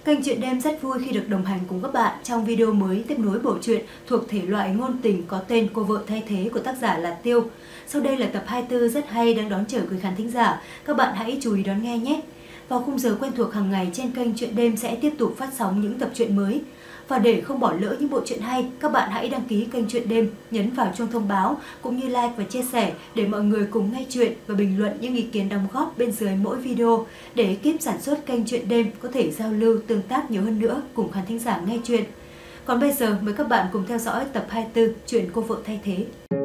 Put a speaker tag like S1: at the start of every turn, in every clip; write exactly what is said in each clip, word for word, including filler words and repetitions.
S1: Kênh Chuyện Đêm rất vui khi được đồng hành cùng các bạn trong video mới tiếp nối bộ truyện thuộc thể loại ngôn tình có tên Cô vợ thay thế của tác giả là Tiêu. Sau đây là tập hai mươi tư rất hay đang đón chờ quý khán thính giả. Các bạn hãy chú ý đón nghe nhé. Vào khung giờ quen thuộc hàng ngày trên kênh Chuyện Đêm sẽ tiếp tục phát sóng những tập truyện mới. Và để không bỏ lỡ những bộ truyện hay, các bạn hãy đăng ký kênh Chuyện Đêm, nhấn vào chuông thông báo cũng như like và chia sẻ để mọi người cùng nghe chuyện và bình luận những ý kiến đóng góp bên dưới mỗi video để ekip sản xuất kênh Chuyện Đêm có thể giao lưu tương tác nhiều hơn nữa cùng khán thính giả nghe chuyện. Còn bây giờ mời các bạn cùng theo dõi tập hai mươi tư chuyện Cô vợ thay thế.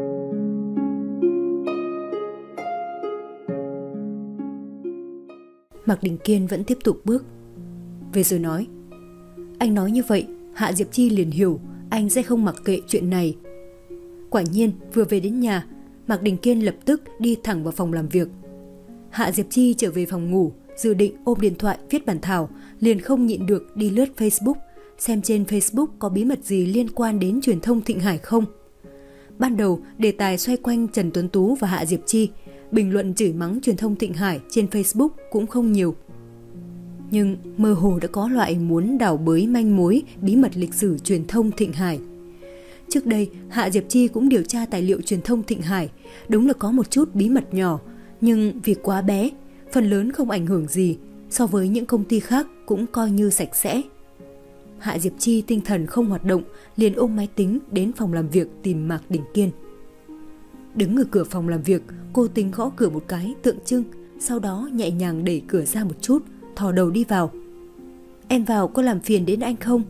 S2: Mạc Đình Kiên vẫn tiếp tục bước về rồi nói: anh nói như vậy, Hạ Diệp Chi liền hiểu anh sẽ không mặc kệ chuyện này. Quả nhiên vừa về đến nhà, Mạc Đình Kiên lập tức đi thẳng vào phòng làm việc. Hạ Diệp Chi trở về phòng ngủ, dự định ôm điện thoại viết bản thảo, liền không nhịn được đi lướt Facebook, xem trên Facebook có bí mật gì liên quan đến truyền thông Thịnh Hải không. Ban đầu đề tài xoay quanh Trần Tuấn Tú và Hạ Diệp Chi, bình luận chửi mắng truyền thông Thịnh Hải trên Facebook cũng không nhiều. Nhưng mơ hồ đã có loại muốn đào bới manh mối bí mật lịch sử truyền thông Thịnh Hải. Trước đây, Hạ Diệp Chi cũng điều tra tài liệu truyền thông Thịnh Hải, đúng là có một chút bí mật nhỏ, nhưng vì quá bé, phần lớn không ảnh hưởng gì, so với những công ty khác cũng coi như sạch sẽ. Hạ Diệp Chi tinh thần không hoạt động, liền ôm máy tính đến phòng làm việc tìm Mạc Đình Kiên. Đứng ở cửa phòng làm việc, cô tính gõ cửa một cái tượng trưng, sau đó nhẹ nhàng đẩy cửa ra một chút, thò đầu đi vào. Em vào có làm phiền đến anh không?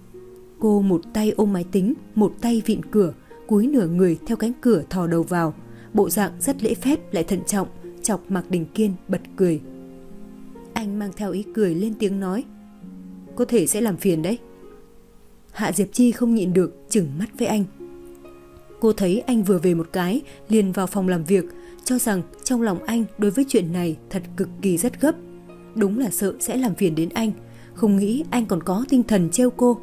S2: Cô một tay ôm máy tính, một tay vịn cửa, cúi nửa người theo cánh cửa thò đầu vào, bộ dạng rất lễ phép lại thận trọng, chọc Mạc Đình Kiên bật cười. Anh mang theo ý cười lên tiếng nói: có thể sẽ làm phiền đấy. Hạ Diệp Chi không nhịn được chừng mắt với anh. Cô thấy anh vừa về một cái liền vào phòng làm việc, cho rằng trong lòng anh đối với chuyện này thật cực kỳ rất gấp. Đúng là sợ sẽ làm phiền đến anh, không nghĩ anh còn có tinh thần trêu cô.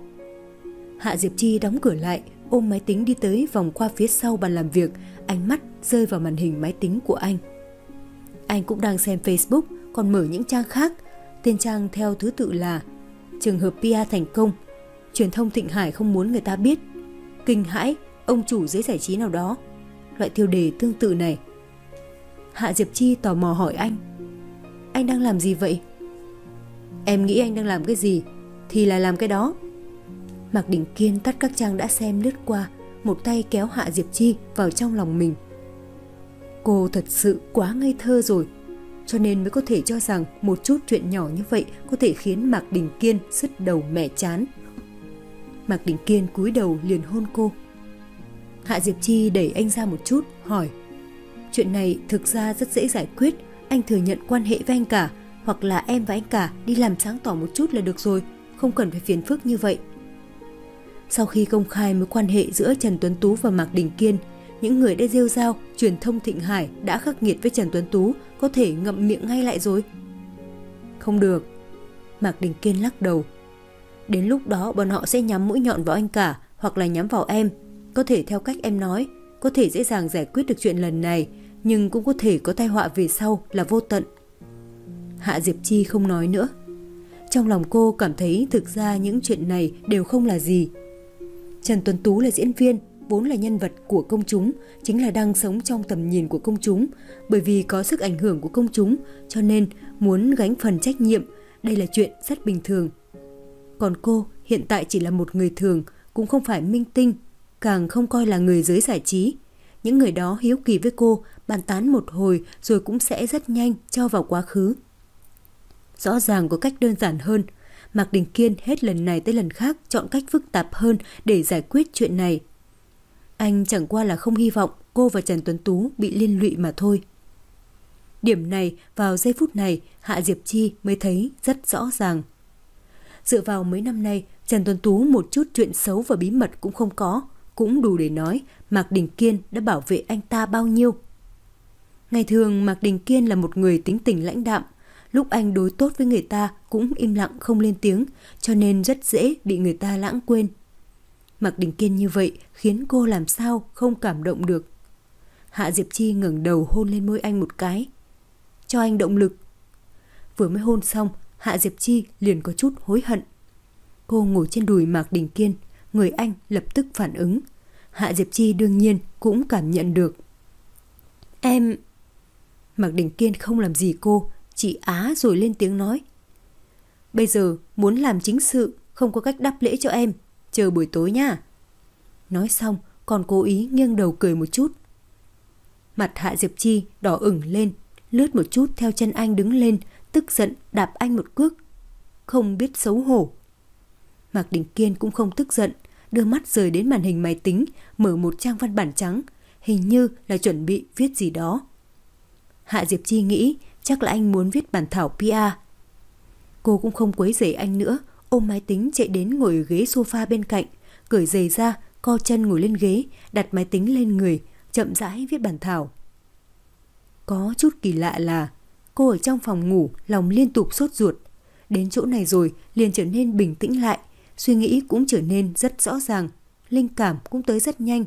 S2: Hạ Diệp Chi đóng cửa lại, ôm máy tính đi tới vòng qua phía sau bàn làm việc, ánh mắt rơi vào màn hình máy tính của anh. Anh cũng đang xem Facebook, còn mở những trang khác. Tên trang theo thứ tự là: trường hợp pê e thành công, truyền thông Thịnh Hải không muốn người ta biết, kinh hãi, ông chủ giới giải trí nào đó, loại tiêu đề tương tự này. Hạ Diệp Chi tò mò hỏi anh: anh đang làm gì vậy? Em nghĩ anh đang làm cái gì thì là làm cái đó. Mạc Đình Kiên tắt các trang đã xem lướt qua, một tay kéo Hạ Diệp Chi vào trong lòng mình. Cô thật sự quá ngây thơ rồi, cho nên mới có thể cho rằng một chút chuyện nhỏ như vậy có thể khiến Mạc Đình Kiên sứt đầu mẻ chán. Mạc Đình Kiên cúi đầu liền hôn cô. Hạ Diệp Chi đẩy anh ra một chút, hỏi: chuyện này thực ra rất dễ giải quyết, anh thừa nhận quan hệ với anh cả, hoặc là em và anh cả đi làm sáng tỏ một chút là được rồi, không cần phải phiền phức như vậy. Sau khi công khai mối quan hệ giữa Trần Tuấn Tú và Mạc Đình Kiên, những người đã rêu rao truyền thông Thịnh Hải đã khắc nghiệt với Trần Tuấn Tú có thể ngậm miệng ngay lại rồi. Không được. Mạc Đình Kiên lắc đầu. Đến lúc đó bọn họ sẽ nhắm mũi nhọn vào anh cả, hoặc là nhắm vào em. Có thể theo cách em nói, có thể dễ dàng giải quyết được chuyện lần này, nhưng cũng có thể có tai họa về sau là vô tận. Hạ Diệp Chi không nói nữa. Trong lòng cô cảm thấy thực ra những chuyện này đều không là gì. Trần Tuấn Tú là diễn viên, vốn là nhân vật của công chúng, chính là đang sống trong tầm nhìn của công chúng. Bởi vì có sức ảnh hưởng của công chúng, cho nên muốn gánh phần trách nhiệm, đây là chuyện rất bình thường. Còn cô hiện tại chỉ là một người thường, cũng không phải minh tinh, càng không coi là người giới giải trí. Những người đó hiếu kỳ với cô, bàn tán một hồi rồi cũng sẽ rất nhanh cho vào quá khứ. Rõ ràng có cách đơn giản hơn. Mạc Đình Kiên hết lần này tới lần khác chọn cách phức tạp hơn để giải quyết chuyện này. Anh chẳng qua là không hy vọng cô và Trần Tuấn Tú bị liên lụy mà thôi. Điểm này vào giây phút này Hạ Diệp Chi mới thấy rất rõ ràng. Dựa vào mấy năm nay, Trần Tuấn Tú một chút chuyện xấu và bí mật cũng không có, cũng đủ để nói Mạc Đình Kiên đã bảo vệ anh ta bao nhiêu. Ngày thường Mạc Đình Kiên là một người tính tình lãnh đạm, lúc anh đối tốt với người ta cũng im lặng không lên tiếng, cho nên rất dễ bị người ta lãng quên. Mạc Đình Kiên như vậy khiến cô làm sao không cảm động được. Hạ Diệp Chi ngẩng đầu hôn lên môi anh một cái. Cho anh động lực. Vừa mới hôn xong, Hạ Diệp Chi liền có chút hối hận. Cô ngồi trên đùi Mạc Đình Kiên, người anh lập tức phản ứng. Hạ Diệp Chi đương nhiên cũng cảm nhận được. Em... Mạc Đình Kiên không làm gì cô, chỉ á rồi lên tiếng nói. Bây giờ muốn làm chính sự, không có cách đáp lễ cho em, chờ buổi tối nha. Nói xong còn cố ý nghiêng đầu cười một chút. Mặt Hạ Diệp Chi đỏ ửng lên, lướt một chút theo chân anh đứng lên, tức giận đạp anh một cước. Không biết xấu hổ. Mạc Đình Kiên cũng không tức giận, đưa mắt rời đến màn hình máy tính, mở một trang văn bản trắng, hình như là chuẩn bị viết gì đó. Hạ Diệp Chi nghĩ chắc là anh muốn viết bản thảo pê e. Cô cũng không quấy rầy anh nữa, ôm máy tính chạy đến ngồi ở ghế sofa bên cạnh, cởi giày ra, co chân ngồi lên ghế, đặt máy tính lên người, chậm rãi viết bản thảo. Có chút kỳ lạ là cô ở trong phòng ngủ lòng liên tục sốt ruột. Đến chỗ này rồi liền trở nên bình tĩnh lại, suy nghĩ cũng trở nên rất rõ ràng, linh cảm cũng tới rất nhanh.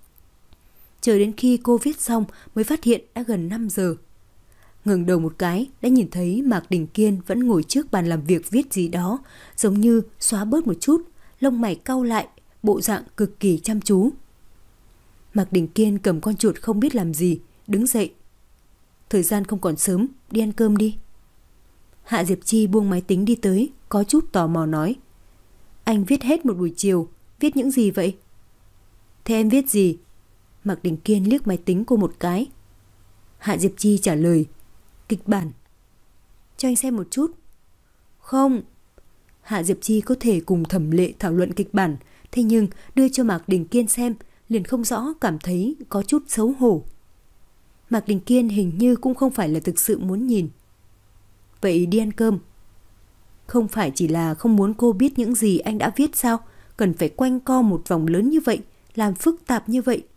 S2: Chờ đến khi cô viết xong mới phát hiện đã gần năm giờ. Ngẩng đầu một cái đã nhìn thấy Mạc Đình Kiên vẫn ngồi trước bàn làm việc viết gì đó, giống như xóa bớt một chút, lông mày cau lại, bộ dạng cực kỳ chăm chú. Mạc Đình Kiên cầm con chuột không biết làm gì, đứng dậy. Thời gian không còn sớm, đi ăn cơm đi. Hạ Diệp Chi buông máy tính đi tới, có chút tò mò nói. Anh viết hết một buổi chiều, viết những gì vậy? Thế em viết gì? Mạc Đình Kiên liếc máy tính cô một cái. Hạ Diệp Chi trả lời. Kịch bản. Cho anh xem một chút. Không. Hạ Diệp Chi có thể cùng Thẩm Lệ thảo luận kịch bản, thế nhưng đưa cho Mạc Đình Kiên xem liền không rõ, cảm thấy có chút xấu hổ. Mạc Đình Kiên hình như cũng không phải là thực sự muốn nhìn. Vậy đi ăn cơm. Không phải chỉ là không muốn cô biết những gì anh đã viết sao? Cần phải quanh co một vòng lớn như vậy, làm phức tạp như vậy.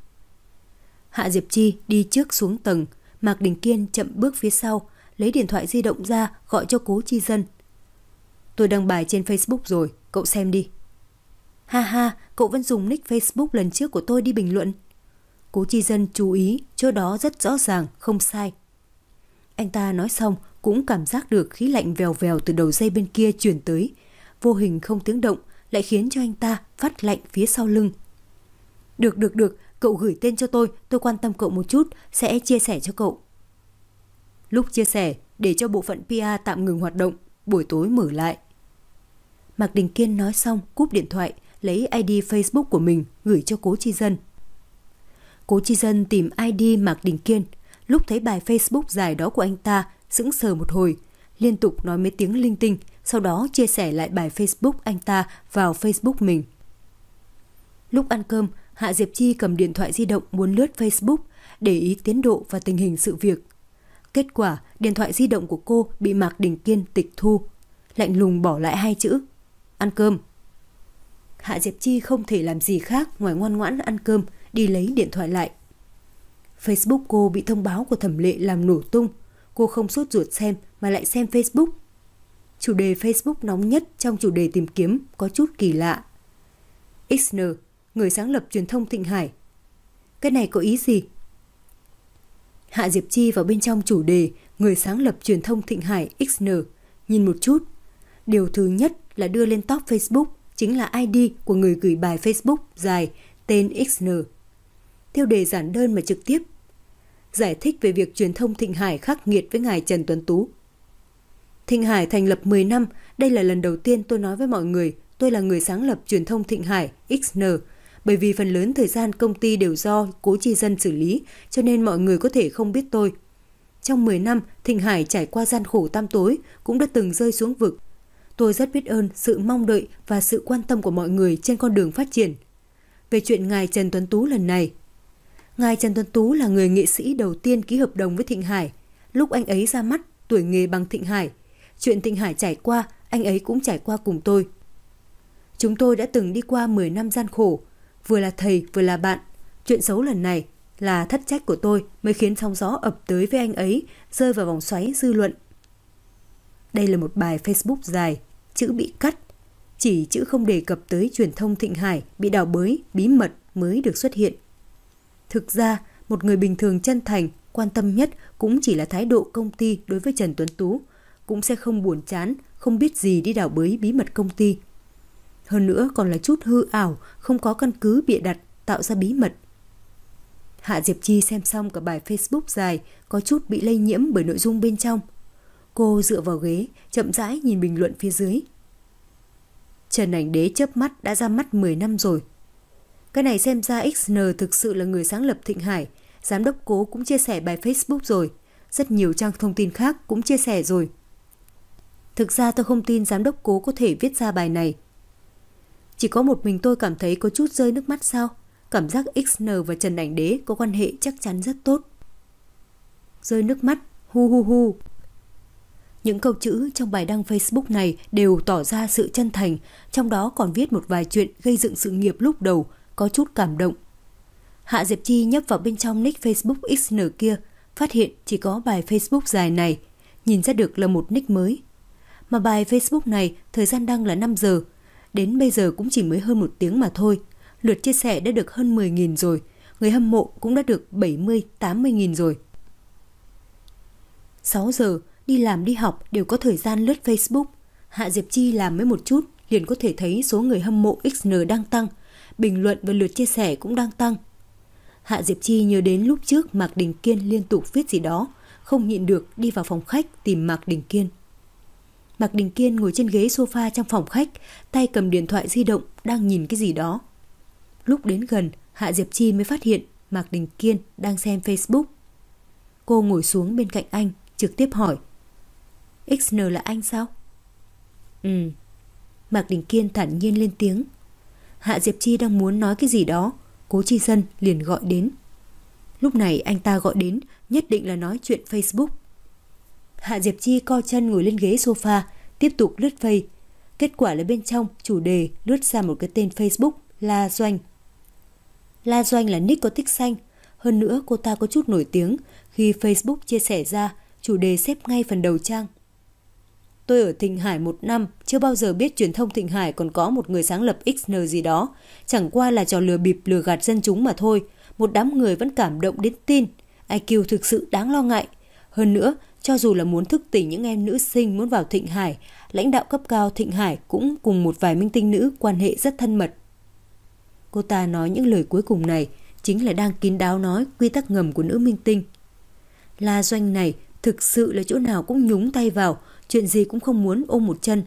S2: Hạ Diệp Chi đi trước xuống tầng, Mạc Đình Kiên chậm bước phía sau, lấy điện thoại di động ra gọi cho Cố Chi Dân. Tôi đăng bài trên Facebook rồi, cậu xem đi. Ha ha, cậu vẫn dùng nick Facebook lần trước của tôi đi bình luận. Cố Chi Dân chú ý, chỗ đó rất rõ ràng, không sai. Anh ta nói xong cũng cảm giác được khí lạnh vèo vèo từ đầu dây bên kia chuyển tới, vô hình không tiếng động lại khiến cho anh ta phát lạnh phía sau lưng. Được được được, cậu gửi tên cho tôi, tôi quan tâm cậu một chút, sẽ chia sẻ cho cậu. Lúc chia sẻ, để cho bộ phận pê e tạm ngừng hoạt động, buổi tối mở lại. Mạc Đình Kiên nói xong cúp điện thoại, lấy i đê Facebook của mình gửi cho Cố Chi Dân. Cố Chi Dân tìm i đê Mạc Đình Kiên, lúc thấy bài Facebook dài đó của anh ta, sững sờ một hồi, liên tục nói mấy tiếng linh tinh, sau đó chia sẻ lại bài Facebook anh ta vào Facebook mình. Lúc ăn cơm, Hạ Diệp Chi cầm điện thoại di động muốn lướt Facebook, để ý tiến độ và tình hình sự việc. Kết quả, điện thoại di động của cô bị Mạc Đình Kiên tịch thu, lạnh lùng bỏ lại hai chữ: ăn cơm. Hạ Diệp Chi không thể làm gì khác ngoài ngoan ngoãn ăn cơm, đi lấy điện thoại lại. Facebook cô bị thông báo của Thẩm Lệ làm nổ tung, cô không sốt ruột xem mà lại xem Facebook. Chủ đề Facebook nóng nhất trong chủ đề tìm kiếm có chút kỳ lạ. ích en, người sáng lập truyền thông Thịnh Hải. Cái này có ý gì? Hạ Diệp Chi vào bên trong chủ đề người sáng lập truyền thông Thịnh Hải ích en, nhìn một chút. Điều thứ nhất là đưa lên top Facebook chính là i đê của người gửi bài Facebook dài tên ích en. Tiêu đề giản đơn mà trực tiếp. Giải thích về việc truyền thông Thịnh Hải khắc nghiệt với ngài Trần Tuấn Tú. Thịnh Hải thành lập mười năm, đây là lần đầu tiên tôi nói với mọi người tôi là người sáng lập truyền thông Thịnh Hải ích en, bởi vì phần lớn thời gian công ty đều do Cố Chi Dân xử lý, cho nên mọi người có thể không biết tôi. Trong mười năm, Thịnh Hải trải qua gian khổ tăm tối, cũng đã từng rơi xuống vực. Tôi rất biết ơn sự mong đợi và sự quan tâm của mọi người trên con đường phát triển. Về chuyện ngài Trần Tuấn Tú lần này, ngài Trần Tuấn Tú là người nghệ sĩ đầu tiên ký hợp đồng với Thịnh Hải. Lúc anh ấy ra mắt, tuổi nghề bằng Thịnh Hải. Chuyện Thịnh Hải trải qua, anh ấy cũng trải qua cùng tôi. Chúng tôi đã từng đi qua mười năm gian khổ, vừa là thầy vừa là bạn. Chuyện xấu lần này là thất trách của tôi mới khiến sóng gió ập tới với anh ấy, rơi vào vòng xoáy dư luận. Đây là một bài Facebook dài, chữ bị cắt, chỉ chữ không đề cập tới truyền thông Thịnh Hải bị đào bới, bí mật mới được xuất hiện. Thực ra, một người bình thường chân thành, quan tâm nhất cũng chỉ là thái độ công ty đối với Trần Tuấn Tú, cũng sẽ không buồn chán, không biết gì đi đào bới bí mật công ty. Hơn nữa còn là chút hư ảo, không có căn cứ bịa đặt, tạo ra bí mật. Hạ Diệp Chi xem xong cả bài Facebook dài, có chút bị lây nhiễm bởi nội dung bên trong. Cô dựa vào ghế, chậm rãi nhìn bình luận phía dưới. Trần Ảnh Đế chớp mắt đã ra mắt mười năm rồi. Cái này xem ra ích en thực sự là người sáng lập Thịnh Hải. Giám đốc Cố cũng chia sẻ bài Facebook rồi. Rất nhiều trang thông tin khác cũng chia sẻ rồi. Thực ra tôi không tin giám đốc Cố có thể viết ra bài này. Chỉ có một mình tôi cảm thấy có chút rơi nước mắt sao? Cảm giác ích en và Trần Ảnh Đế có quan hệ chắc chắn rất tốt. Rơi nước mắt, hu hu hu. Những câu chữ trong bài đăng Facebook này đều tỏ ra sự chân thành, trong đó còn viết một vài chuyện gây dựng sự nghiệp lúc đầu, có chút cảm động. Hạ Diệp Chi nhấp vào bên trong nick Facebook ích en kia, phát hiện chỉ có bài Facebook dài này, nhìn ra được là một nick mới. Mà bài Facebook này thời gian đăng là năm giờ, đến bây giờ cũng chỉ mới hơn một tiếng mà thôi. Lượt chia sẻ đã được hơn mười nghìn rồi, người hâm mộ cũng đã được bảy mươi tám mươi nghìn rồi. sáu giờ, đi làm đi học đều có thời gian lướt Facebook. Hạ Diệp Chi làm mới một chút liền có thể thấy số người hâm mộ ích en đang tăng, bình luận và lượt chia sẻ cũng đang tăng. Hạ Diệp Chi nhớ đến lúc trước Mạc Đình Kiên liên tục viết gì đó, không nhịn được đi vào phòng khách tìm Mạc Đình Kiên. Mạc Đình Kiên ngồi trên ghế sofa trong phòng khách, tay cầm điện thoại di động đang nhìn cái gì đó. Lúc đến gần, Hạ Diệp Chi mới phát hiện Mạc Đình Kiên đang xem Facebook. Cô ngồi xuống bên cạnh anh, trực tiếp hỏi: ích en là anh sao? Ừ. Mạc Đình Kiên thản nhiên lên tiếng. Hạ Diệp Chi đang muốn nói cái gì đó, Cố Chi Dân liền gọi đến. Lúc này anh ta gọi đến nhất định là nói chuyện Facebook. Hạ Diệp Chi co chân ngồi lên ghế sofa, tiếp tục lướt Face. Kết quả là bên trong chủ đề lướt ra một cái tên Facebook La Doanh. La Doanh là nick có tích xanh. Hơn nữa cô ta có chút nổi tiếng, khi Facebook chia sẻ ra, chủ đề xếp ngay phần đầu trang. Tôi ở Thịnh Hải một năm, chưa bao giờ biết truyền thông Thịnh Hải còn có một người sáng lập ích en gì đó. Chẳng qua là trò lừa bịp lừa gạt dân chúng mà thôi. Một đám người vẫn cảm động đến tin. i kiu thực sự đáng lo ngại. Hơn nữa, cho dù là muốn thức tỉnh những em nữ sinh muốn vào Thịnh Hải, lãnh đạo cấp cao Thịnh Hải cũng cùng một vài minh tinh nữ quan hệ rất thân mật. Cô ta nói những lời cuối cùng này chính là đang kín đáo nói quy tắc ngầm của nữ minh tinh. La Doanh này thực sự là chỗ nào cũng nhúng tay vào, chuyện gì cũng không muốn ôm một chân.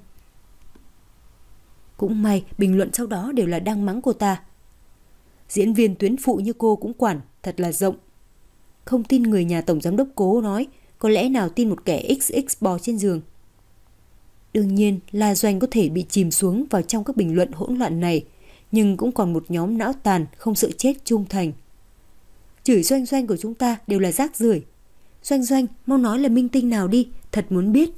S2: Cũng may bình luận sau đó đều là đang mắng cô ta. Diễn viên tuyến phụ như cô cũng quản, thật là rộng. Không tin người nhà tổng giám đốc Cố nói, có lẽ nào tin một kẻ ích ích bò trên giường. Đương nhiên La Doanh có thể bị chìm xuống vào trong các bình luận hỗn loạn này, nhưng cũng còn một nhóm não tàn không sợ chết trung thành. Chửi Doanh Doanh của chúng ta đều là rác rưởi. Doanh Doanh, mau nói là minh tinh nào đi, thật muốn biết.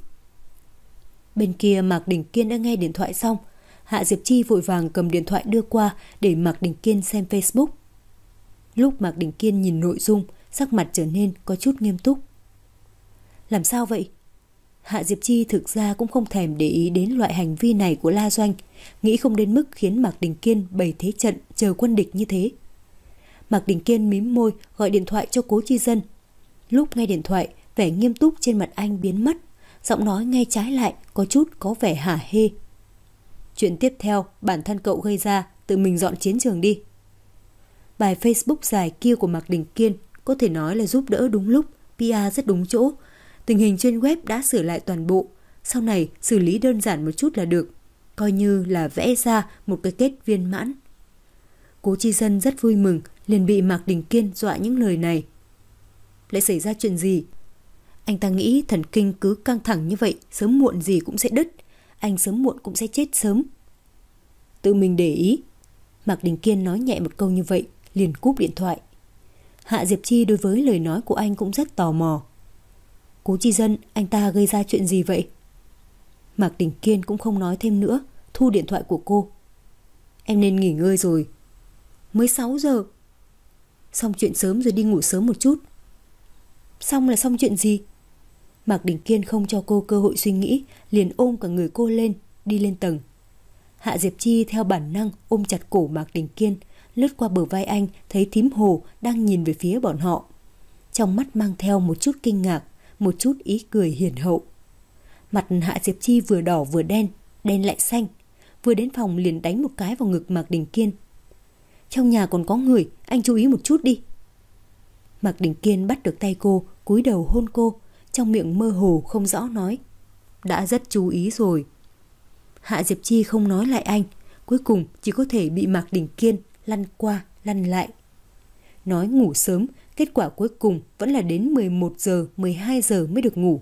S2: Bên kia Mạc Đình Kiên đã nghe điện thoại xong. Hạ Diệp Chi vội vàng cầm điện thoại đưa qua để Mạc Đình Kiên xem Facebook. Lúc Mạc Đình Kiên nhìn nội dung, sắc mặt trở nên có chút nghiêm túc. Làm sao vậy? Hạ Diệp Chi thực ra cũng không thèm để ý đến loại hành vi này của La Doanh, nghĩ không đến mức khiến Mạc Đình Kiên bày thế trận chờ quân địch như thế. Mạc Đình Kiên mím môi gọi điện thoại cho Cố Chi Dân. Lúc nghe điện thoại, vẻ nghiêm túc trên mặt anh biến mất, giọng nói ngay trái lại có chút có vẻ hả hê. Chuyện tiếp theo bản thân cậu gây ra, tự mình dọn chiến trường đi. Bài Facebook dài kia của Mạc Đình Kiên có thể nói là giúp đỡ đúng lúc, pê e rất đúng chỗ. Tình hình trên web đã sửa lại toàn bộ, sau này xử lý đơn giản một chút là được, coi như là vẽ ra một cái kết viên mãn. Cố Chi Dân rất vui mừng, liền bị Mạc Đình Kiên dọa những lời này. Lại xảy ra chuyện gì? Anh ta nghĩ thần kinh cứ căng thẳng như vậy, sớm muộn gì cũng sẽ đứt, anh sớm muộn cũng sẽ chết sớm. Tự mình để ý. Mạc Đình Kiên nói nhẹ một câu như vậy, liền cúp điện thoại. Hạ Diệp Chi đối với lời nói của anh cũng rất tò mò. Cố Chi Dân, anh ta gây ra chuyện gì vậy? Mạc Đình Kiên cũng không nói thêm nữa, thu điện thoại của cô. Em nên nghỉ ngơi rồi. Mới sáu giờ. Xong chuyện sớm rồi đi ngủ sớm một chút. Xong là xong chuyện gì? Mạc Đình Kiên không cho cô cơ hội suy nghĩ, liền ôm cả người cô lên, đi lên tầng. Hạ Diệp Chi theo bản năng ôm chặt cổ Mạc Đình Kiên, lướt qua bờ vai anh, thấy thím Hồ đang nhìn về phía bọn họ. Trong mắt mang theo một chút kinh ngạc, một chút ý cười hiền hậu. Mặt Hạ Diệp Chi vừa đỏ vừa đen, đen lại xanh. vừa đến phòng liền đánh một cái vào ngực Mạc Đình Kiên. Trong nhà còn có người, anh chú ý một chút đi. Mạc Đình Kiên bắt được tay cô, cúi đầu hôn cô, trong miệng mơ hồ không rõ nói. Đã rất chú ý rồi. Hạ Diệp Chi không nói lại anh, cuối cùng chỉ có thể bị Mạc Đình Kiên lăn qua lăn lại. Nói ngủ sớm, kết quả cuối cùng vẫn là đến mười một giờ, mười hai giờ mới được ngủ.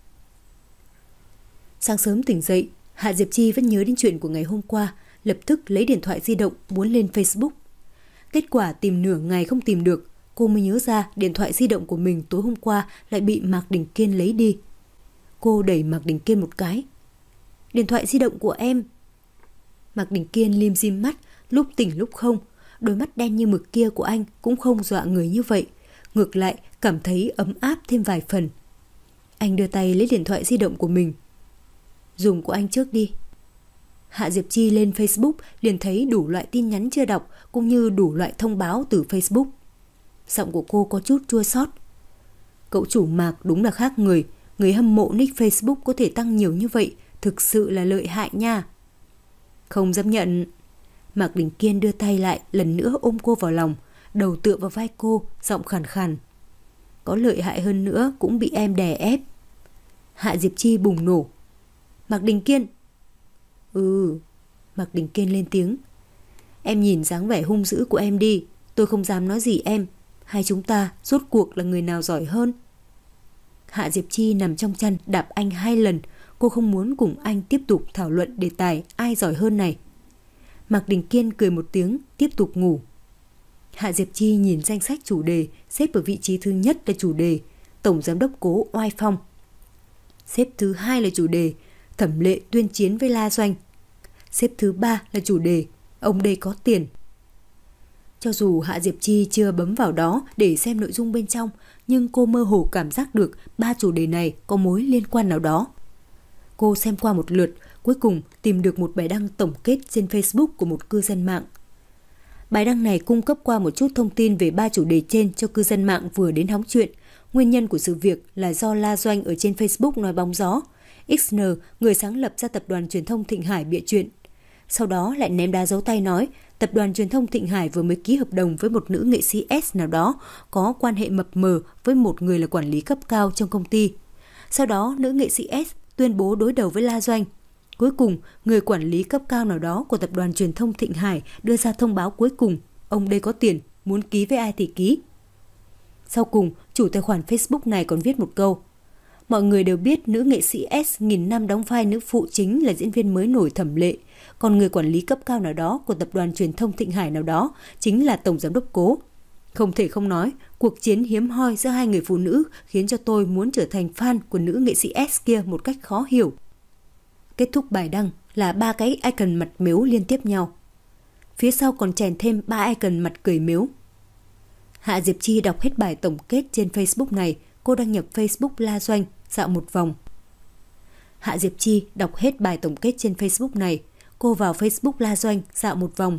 S2: Sáng sớm tỉnh dậy, Hạ Diệp Chi vẫn nhớ đến chuyện của ngày hôm qua, lập tức lấy điện thoại di động muốn lên Facebook. Kết quả tìm nửa ngày không tìm được, cô mới nhớ ra điện thoại di động của mình tối hôm qua lại bị Mạc Đình Kiên lấy đi. Cô đẩy Mạc Đình Kiên một cái. Điện thoại di động của em. Mạc Đình Kiên lim dim mắt, lúc tỉnh lúc không. Đôi mắt đen như mực kia của anh cũng không dọa người như vậy, ngược lại cảm thấy ấm áp thêm vài phần. Anh đưa tay lấy điện thoại di động của mình. Dùng của anh trước đi. Hạ Diệp Chi lên Facebook liền thấy đủ loại tin nhắn chưa đọc cũng như đủ loại thông báo từ Facebook. Giọng của cô có chút chua xót. Cậu chủ Mạc đúng là khác người, người hâm mộ nick Facebook có thể tăng nhiều như vậy, thực sự là lợi hại nha. Không dám nhận. Mạc Đình Kiên đưa tay lại lần nữa ôm cô vào lòng, đầu tựa vào vai cô, giọng khàn khàn. Có lợi hại hơn nữa cũng bị em đè ép. Hạ Diệp Chi bùng nổ. Mạc Đình Kiên. Ừ. Mạc Đình Kiên lên tiếng. Em nhìn dáng vẻ hung dữ của em đi, tôi không dám nói gì em. Hai chúng ta rốt cuộc là người nào giỏi hơn? Hạ Diệp Chi nằm trong chăn đạp anh hai lần. Cô không muốn cùng anh tiếp tục thảo luận đề tài ai giỏi hơn này. Mạc Đình Kiên cười một tiếng, tiếp tục ngủ. Hạ Diệp Chi nhìn danh sách chủ đề, xếp ở vị trí thứ nhất là chủ đề Tổng Giám đốc Cố oai phong. Xếp thứ hai là chủ đề Thẩm Lệ tuyên chiến với La Doanh. Xếp thứ ba là chủ đề Ông đây có tiền. Cho dù Hạ Diệp Chi chưa bấm vào đó để xem nội dung bên trong, nhưng cô mơ hồ cảm giác được ba chủ đề này có mối liên quan nào đó. Cô xem qua một lượt, cuối cùng tìm được một bài đăng tổng kết trên Facebook của một cư dân mạng. Bài đăng này cung cấp qua một chút thông tin về ba chủ đề trên cho cư dân mạng vừa đến hóng chuyện. Nguyên nhân của sự việc là do La Doanh ở trên Facebook nói bóng gió. ích en, người sáng lập ra tập đoàn truyền thông Thịnh Hải bịa chuyện. Sau đó lại ném đá dấu tay nói tập đoàn truyền thông Thịnh Hải vừa mới ký hợp đồng với một nữ nghệ sĩ S nào đó có quan hệ mập mờ với một người là quản lý cấp cao trong công ty. Sau đó nữ nghệ sĩ S tuyên bố đối đầu với La Doanh. Cuối cùng, người quản lý cấp cao nào đó của tập đoàn truyền thông Thịnh Hải đưa ra thông báo cuối cùng, ông đây có tiền, muốn ký với ai thì ký. Sau cùng, chủ tài khoản Facebook này còn viết một câu. Mọi người đều biết nữ nghệ sĩ S nghìn năm đóng vai nữ phụ chính là diễn viên mới nổi Thẩm Lệ, còn người quản lý cấp cao nào đó của tập đoàn truyền thông Thịnh Hải nào đó chính là Tổng Giám đốc Cố. Không thể không nói, cuộc chiến hiếm hoi giữa hai người phụ nữ khiến cho tôi muốn trở thành fan của nữ nghệ sĩ S kia một cách khó hiểu. Kết thúc bài đăng là ba cái icon mặt mếu liên tiếp nhau. Phía sau còn chèn thêm ba icon mặt cười mếu. Hạ Diệp Chi đọc hết bài tổng kết trên Facebook này, cô đăng nhập Facebook La Doanh, dạo một vòng. Hạ Diệp Chi đọc hết bài tổng kết trên Facebook này, cô vào Facebook La Doanh, dạo một vòng.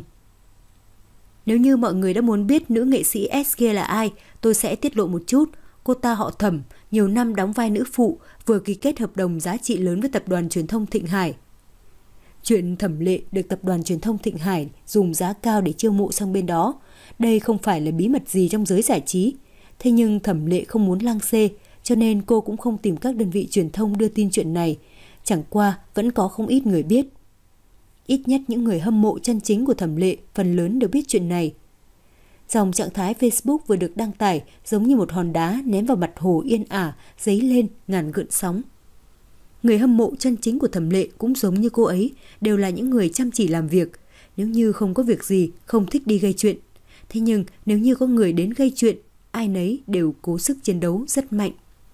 S2: Nếu như mọi người đã muốn biết nữ nghệ sĩ S kia là ai, tôi sẽ tiết lộ một chút. Cô ta họ Thẩm, nhiều năm đóng vai nữ phụ, vừa ký kết hợp đồng giá trị lớn với tập đoàn truyền thông Thịnh Hải. Chuyện Thẩm Lệ được tập đoàn truyền thông Thịnh Hải dùng giá cao để chiêu mộ sang bên đó. Đây không phải là bí mật gì trong giới giải trí. Thế nhưng Thẩm Lệ không muốn lăng xê, cho nên cô cũng không tìm các đơn vị truyền thông đưa tin chuyện này. Chẳng qua vẫn có không ít người biết. Ít nhất những người hâm mộ chân chính của Thẩm Lệ phần lớn đều biết chuyện này. Dòng trạng thái Facebook vừa được đăng tải giống như một hòn đá ném vào mặt hồ yên ả, dấy lên ngàn gợn sóng. Người hâm mộ chân chính của Thẩm Lệ cũng giống như cô ấy, đều là những người chăm chỉ làm việc. Nếu như không có việc gì, không thích đi gây chuyện. Thế nhưng nếu như có người đến gây chuyện, ai nấy đều cố sức chiến đấu rất mạnh.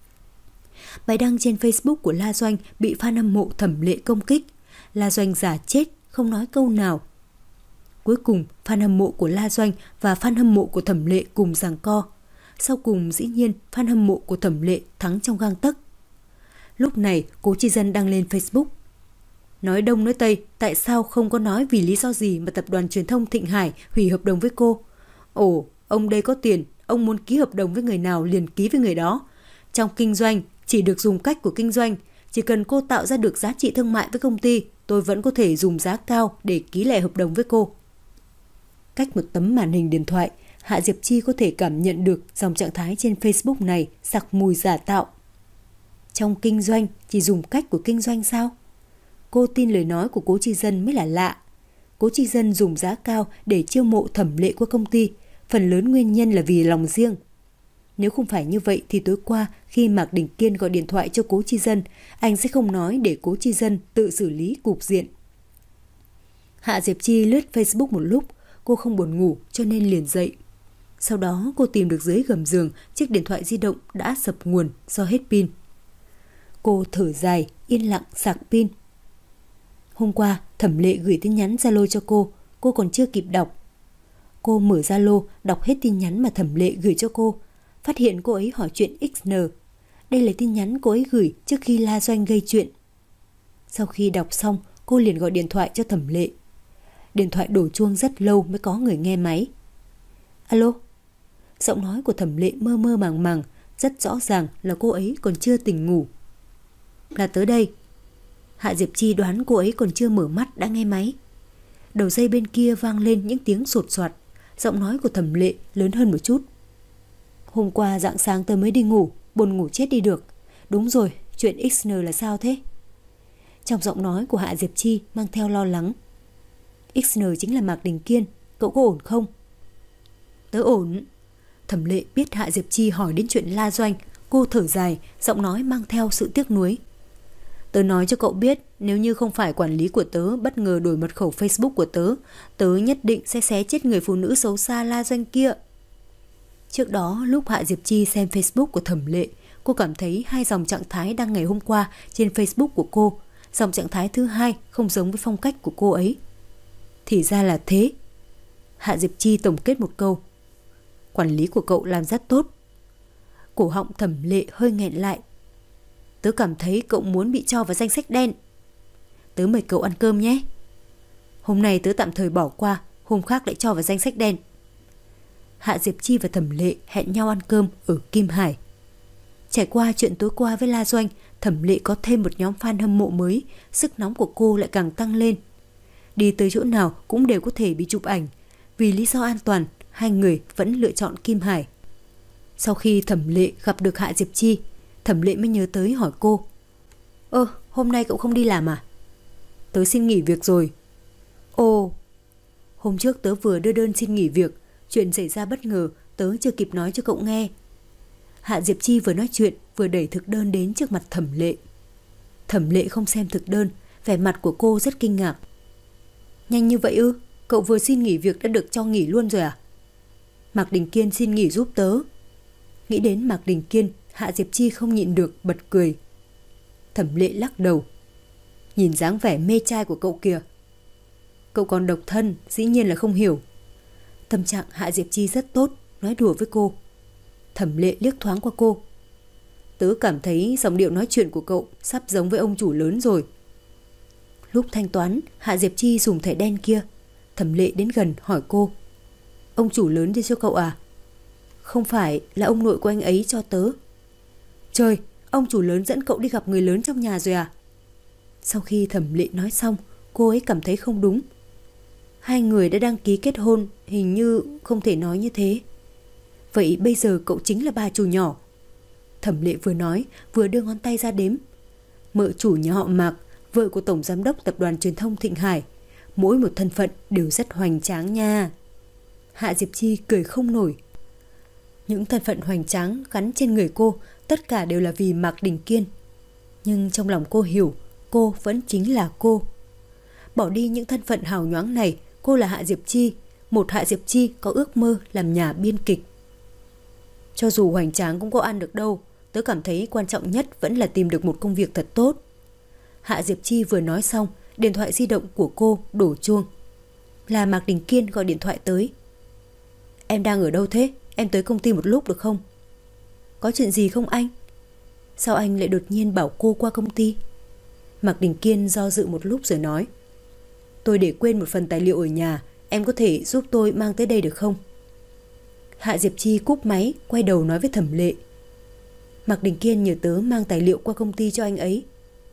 S2: Bài đăng trên Facebook của La Doanh bị fan hâm mộ Thẩm Lệ công kích. La Doanh giả chết, không nói câu nào. Cuối cùng, fan hâm mộ của La Doanh và fan hâm mộ của Thẩm Lệ cùng giằng co. Sau cùng dĩ nhiên, fan hâm mộ của Thẩm Lệ thắng trong gang tấc. Lúc này, Cố Chi Dân đăng lên Facebook. Nói đông nói tây, tại sao không có nói vì lý do gì mà tập đoàn truyền thông Thịnh Hải hủy hợp đồng với cô? Ồ, ông đây có tiền, ông muốn ký hợp đồng với người nào liền ký với người đó. Trong kinh doanh, chỉ được dùng cách của kinh doanh. Chỉ cần cô tạo ra được giá trị thương mại với công ty, tôi vẫn có thể dùng giá cao để ký lệ hợp đồng với cô. Cách một tấm màn hình điện thoại, Hạ Diệp Chi có thể cảm nhận được dòng trạng thái trên Facebook này sặc mùi giả tạo. Trong kinh doanh, chỉ dùng cách của kinh doanh sao? Cô tin lời nói của Cố Chi Dân mới là lạ. Cố Chi Dân dùng giá cao để chiêu mộ Thẩm Lệ qua công ty, phần lớn nguyên nhân là vì lòng riêng. Nếu không phải như vậy thì tối qua khi Mạc Đình Kiên gọi điện thoại cho Cố Chi Dân, anh sẽ không nói để Cố Chi Dân tự xử lý cục diện. Hạ Diệp Chi lướt Facebook một lúc, cô không buồn ngủ cho nên liền dậy. Sau đó cô tìm được dưới gầm giường chiếc điện thoại di động đã sập nguồn do hết pin. Cô thở dài, yên lặng sạc pin. Hôm qua Thẩm Lệ gửi tin nhắn Zalo cho cô, cô còn chưa kịp đọc. Cô mở Zalo, đọc hết tin nhắn mà Thẩm Lệ gửi cho cô, phát hiện cô ấy hỏi chuyện ích en. Đây là tin nhắn cô ấy gửi trước khi La Doanh gây chuyện. Sau khi đọc xong, cô liền gọi điện thoại cho Thẩm Lệ. Điện thoại đổ chuông rất lâu mới có người nghe máy. Alo? Giọng nói của Thẩm Lệ mơ mơ màng màng, rất rõ ràng là cô ấy còn chưa tỉnh ngủ. Là tớ đây. Hạ Diệp Chi đoán cô ấy còn chưa mở mắt đã nghe máy. Đầu dây bên kia vang lên những tiếng sột soạt, giọng nói của Thẩm Lệ lớn hơn một chút. Hôm qua rạng sáng tớ mới đi ngủ, buồn ngủ chết đi được. Đúng rồi, chuyện ích en là sao thế? Trong giọng nói của Hạ Diệp Chi mang theo lo lắng. ích en chính là Mạc Đình Kiên, cậu có ổn không? Tớ ổn. Thẩm Lệ biết Hạ Diệp Chi hỏi đến chuyện La Doanh, cô thở dài, giọng nói mang theo sự tiếc nuối. Tớ nói cho cậu biết, nếu như không phải quản lý của tớ bất ngờ đổi mật khẩu Facebook của tớ, tớ nhất định sẽ xé chết người phụ nữ xấu xa La Doanh kia. Trước đó, lúc Hạ Diệp Chi xem Facebook của Thẩm Lệ, cô cảm thấy hai dòng trạng thái đăng ngày hôm qua trên Facebook của cô. Dòng trạng thái thứ hai không giống với phong cách của cô ấy. Thì ra là thế. Hạ Diệp Chi tổng kết một câu. Quản lý của cậu làm rất tốt. Cổ họng Thẩm Lệ hơi nghẹn lại. Tớ cảm thấy cậu muốn bị cho vào danh sách đen. Tớ mời cậu ăn cơm nhé. Hôm nay tớ tạm thời bỏ qua, hôm khác lại cho vào danh sách đen. Hạ Diệp Chi và Thẩm Lệ hẹn nhau ăn cơm ở Kim Hải. Trải qua chuyện tối qua với La Doanh, Thẩm Lệ có thêm một nhóm fan hâm mộ mới, sức nóng của cô lại càng tăng lên. Đi tới chỗ nào cũng đều có thể bị chụp ảnh. Vì lý do an toàn, hai người vẫn lựa chọn Kim Hải. Sau khi Thẩm Lệ gặp được Hạ Diệp Chi, Thẩm Lệ mới nhớ tới hỏi cô. Ơ, hôm nay cậu không đi làm à? Tớ xin nghỉ việc rồi. Ồ, hôm trước tớ vừa đưa đơn xin nghỉ việc, chuyện xảy ra bất ngờ, tớ chưa kịp nói cho cậu nghe. Hạ Diệp Chi vừa nói chuyện vừa đẩy thực đơn đến trước mặt Thẩm Lệ. Thẩm Lệ không xem thực đơn, vẻ mặt của cô rất kinh ngạc. Nhanh như vậy ư? Cậu vừa xin nghỉ việc đã được cho nghỉ luôn rồi à? Mạc Đình Kiên xin nghỉ giúp tớ. Nghĩ đến Mạc Đình Kiên, Hạ Diệp Chi không nhịn được bật cười. Thẩm Lệ lắc đầu. Nhìn dáng vẻ mê trai của cậu kìa. Cậu còn độc thân, dĩ nhiên là không hiểu. Tâm trạng Hạ Diệp Chi rất tốt, nói đùa với cô. Thẩm Lệ liếc thoáng qua cô. Tớ cảm thấy giọng điệu nói chuyện của cậu sắp giống với ông chủ lớn rồi. Lúc thanh toán, Hạ Diệp Chi dùng thẻ đen kia. Thẩm Lệ đến gần hỏi cô. Ông chủ lớn đi cho cậu à? Không phải, là ông nội của anh ấy cho tớ. Trời, ông chủ lớn dẫn cậu đi gặp người lớn trong nhà rồi à? Sau khi Thẩm Lệ nói xong, cô ấy cảm thấy không đúng. Hai người đã đăng ký kết hôn, hình như không thể nói như thế. Vậy bây giờ cậu chính là bà chủ nhỏ. Thẩm Lệ vừa nói, vừa đưa ngón tay ra đếm. Mợ chủ nhà họ Mạc, vợ của Tổng Giám đốc Tập đoàn Truyền thông Thịnh Hải. Mỗi một thân phận đều rất hoành tráng nha. Hạ Diệp Chi cười không nổi. Những thân phận hoành tráng gắn trên người cô tất cả đều là vì Mạc Đình Kiên. Nhưng trong lòng cô hiểu, cô vẫn chính là cô. Bỏ đi những thân phận hào nhoáng này, cô là Hạ Diệp Chi, một Hạ Diệp Chi có ước mơ làm nhà biên kịch. Cho dù hoành tráng cũng có ăn được đâu, tớ cảm thấy quan trọng nhất vẫn là tìm được một công việc thật tốt. Hạ Diệp Chi vừa nói xong, điện thoại di động của cô đổ chuông. Là Mạc Đình Kiên gọi điện thoại tới. Em đang ở đâu thế? Em tới công ty một lúc được không? Có chuyện gì không anh? Sao anh lại đột nhiên bảo cô qua công ty? Mạc Đình Kiên do dự một lúc rồi nói. Tôi để quên một phần tài liệu ở nhà, em có thể giúp tôi mang tới đây được không? Hạ Diệp Chi cúp máy, quay đầu nói với Thẩm Lệ. Mạc Đình Kiên nhờ tớ mang tài liệu qua công ty cho anh ấy.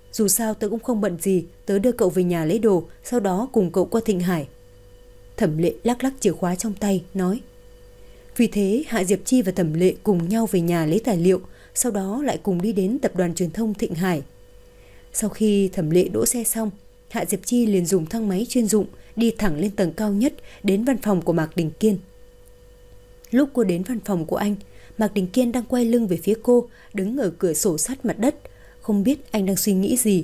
S2: Dù sao tớ cũng không bận gì, tớ đưa cậu về nhà lấy đồ, sau đó cùng cậu qua Thịnh Hải. Thẩm Lệ lắc lắc chìa khóa trong tay, nói. Vì thế Hạ Diệp Chi và Thẩm Lệ cùng nhau về nhà lấy tài liệu, sau đó lại cùng đi đến tập đoàn truyền thông Thịnh Hải. Sau khi Thẩm Lệ đỗ xe xong, Hạ Diệp Chi liền dùng thang máy chuyên dụng đi thẳng lên tầng cao nhất đến văn phòng của Mạc Đình Kiên. Lúc cô đến văn phòng của anh, Mạc Đình Kiên đang quay lưng về phía cô, đứng ở cửa sổ sát mặt đất, không biết anh đang suy nghĩ gì.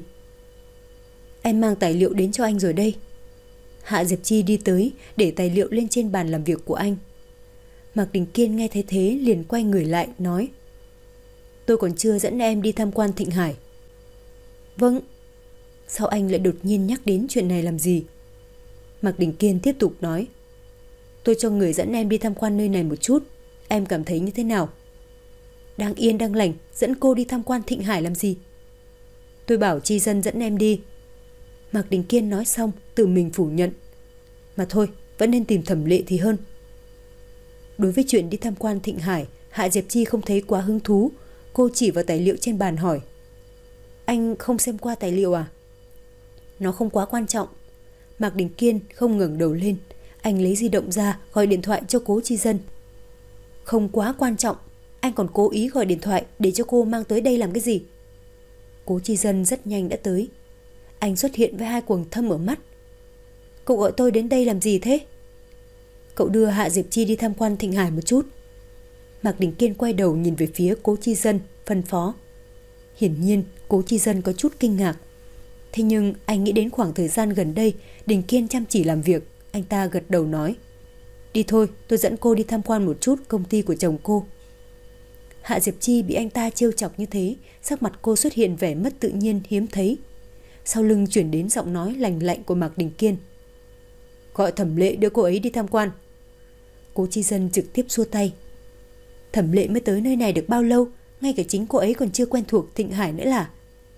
S2: Em mang tài liệu đến cho anh rồi đây. Hạ Diệp Chi đi tới để tài liệu lên trên bàn làm việc của anh. Mạc Đình Kiên nghe thấy thế liền quay người lại nói. Tôi còn chưa dẫn em đi tham quan Thịnh Hải. Vâng. Sao anh lại đột nhiên nhắc đến chuyện này làm gì? Mạc Đình Kiên tiếp tục nói. Tôi cho người dẫn em đi tham quan nơi này một chút. Em cảm thấy như thế nào? Đang yên đang lành dẫn cô đi tham quan Thịnh Hải làm gì? Tôi bảo Chi Dân dẫn em đi. Mạc Đình Kiên nói xong tự mình phủ nhận. Mà thôi, vẫn nên tìm Thẩm Lệ thì hơn. Đối với chuyện đi tham quan Thịnh Hải, Hạ Diệp Chi không thấy quá hứng thú. Cô chỉ vào tài liệu trên bàn hỏi. Anh không xem qua tài liệu à? Nó không quá quan trọng. Mạc Đình Kiên không ngẩng đầu lên. Anh lấy di động ra gọi điện thoại cho Cố Chi Dân. Không quá quan trọng. Anh còn cố ý gọi điện thoại để cho cô mang tới đây làm cái gì? Cố Chi Dân rất nhanh đã tới. Anh xuất hiện với hai quầng thâm ở mắt. Cậu gọi tôi đến đây làm gì thế? Cậu đưa Hạ Diệp Chi đi tham quan Thịnh Hải một chút. Mạc Đình Kiên quay đầu nhìn về phía Cố Chi Dân, phân phó. Hiển nhiên Cố Chi Dân có chút kinh ngạc. Thế nhưng anh nghĩ đến khoảng thời gian gần đây Đình Kiên chăm chỉ làm việc. Anh ta gật đầu nói. Đi thôi, tôi dẫn cô đi tham quan một chút công ty của chồng cô. Hạ Diệp Chi bị anh ta trêu chọc như thế, sắc mặt cô xuất hiện vẻ mất tự nhiên hiếm thấy. Sau lưng chuyển đến giọng nói lành lạnh của Mạc Đình Kiên. Gọi Thẩm Lệ đưa cô ấy đi tham quan. Cố Chi Dân trực tiếp xua tay. Thẩm Lệ mới tới nơi này được bao lâu, ngay cả chính cô ấy còn chưa quen thuộc Thịnh Hải nữa là.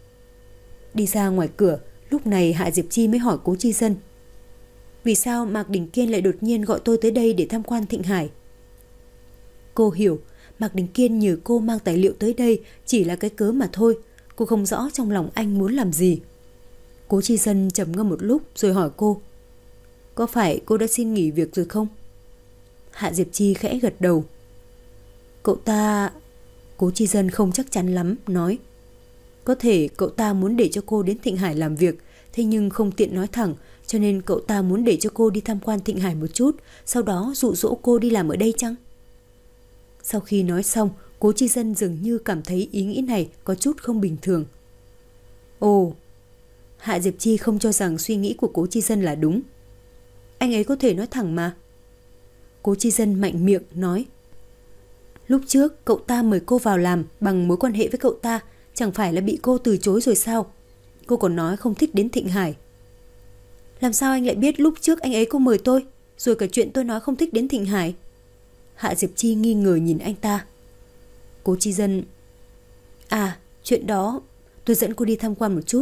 S2: Đi ra ngoài cửa, lúc này Hạ Diệp Chi mới hỏi Cố Chi Dân. Vì sao Mạc Đình Kiên lại đột nhiên gọi tôi tới đây để tham quan Thịnh Hải? Cô hiểu, Mạc Đình Kiên nhờ cô mang tài liệu tới đây chỉ là cái cớ mà thôi. Cô không rõ trong lòng anh muốn làm gì. Cố Chi Dân trầm ngâm một lúc rồi hỏi cô. Có phải cô đã xin nghỉ việc rồi không? Hạ Diệp Chi khẽ gật đầu. Cậu ta... Cố Chi Dân không chắc chắn lắm, nói. Có thể cậu ta muốn để cho cô đến Thịnh Hải làm việc, thế nhưng không tiện nói thẳng, cho nên cậu ta muốn để cho cô đi tham quan Thịnh Hải một chút, sau đó dụ dỗ cô đi làm ở đây chăng? Sau khi nói xong, Cố Chi Dân dường như cảm thấy ý nghĩ này có chút không bình thường. Ồ, Hạ Diệp Chi không cho rằng suy nghĩ của Cố Chi Dân là đúng. Anh ấy có thể nói thẳng mà. Cố Chi Dân mạnh miệng nói. Lúc trước cậu ta mời cô vào làm bằng mối quan hệ với cậu ta, chẳng phải là bị cô từ chối rồi sao? Cô còn nói không thích đến Thịnh Hải. Làm sao anh lại biết lúc trước anh ấy có mời tôi, rồi cả chuyện tôi nói không thích đến Thịnh Hải? Hạ Diệp Chi nghi ngờ nhìn anh ta. Cố Chi Dân. À, chuyện đó tôi dẫn cô đi tham quan một chút.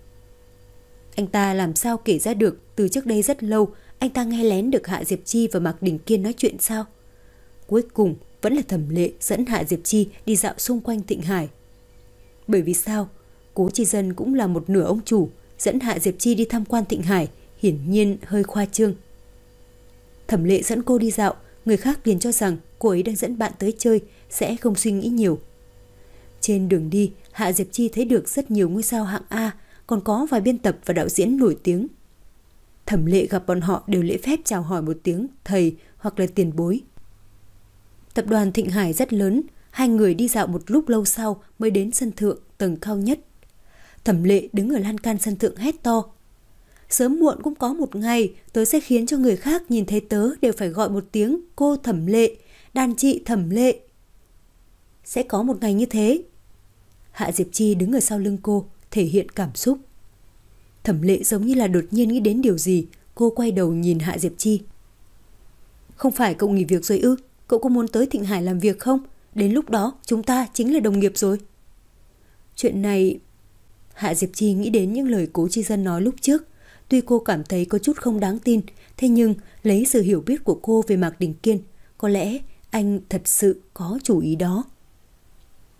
S2: Anh ta làm sao kể ra được từ trước đây rất lâu anh ta nghe lén được Hạ Diệp Chi và Mạc Đình Kiên nói chuyện sao? Cuối cùng vẫn là Thẩm Lệ dẫn Hạ Diệp Chi đi dạo xung quanh Thịnh Hải. Bởi vì sao? Cố Chi Dân cũng là một nửa ông chủ, dẫn Hạ Diệp Chi đi tham quan Thịnh Hải hiển nhiên hơi khoa trương. Thẩm Lệ dẫn cô đi dạo, người khác liền cho rằng cô ấy đang dẫn bạn tới chơi, sẽ không suy nghĩ nhiều. Trên đường đi, Hạ Diệp Chi thấy được rất nhiều ngôi sao hạng A, còn có vài biên tập và đạo diễn nổi tiếng. Thẩm Lệ gặp bọn họ đều lễ phép chào hỏi một tiếng thầy hoặc là tiền bối. Tập đoàn Thịnh Hải rất lớn, hai người đi dạo một lúc lâu sau mới đến sân thượng tầng cao nhất. Thẩm Lệ đứng ở lan can sân thượng hét to. Sớm muộn cũng có một ngày, tớ sẽ khiến cho người khác nhìn thấy tớ đều phải gọi một tiếng cô Thẩm Lệ, đàn chị Thẩm Lệ. Sẽ có một ngày như thế. Hạ Diệp Chi đứng ở sau lưng cô, thể hiện cảm xúc. Thẩm Lệ giống như là đột nhiên nghĩ đến điều gì, cô quay đầu nhìn Hạ Diệp Chi. Không phải cậu nghỉ việc rồi ư? Cậu có muốn tới Thịnh Hải làm việc không? Đến lúc đó chúng ta chính là đồng nghiệp rồi. Chuyện này... Hạ Diệp Chi nghĩ đến những lời Cố Chi Dân nói lúc trước. Tuy cô cảm thấy có chút không đáng tin, thế nhưng lấy sự hiểu biết của cô về Mạc Đình Kiên, có lẽ anh thật sự có chủ ý đó.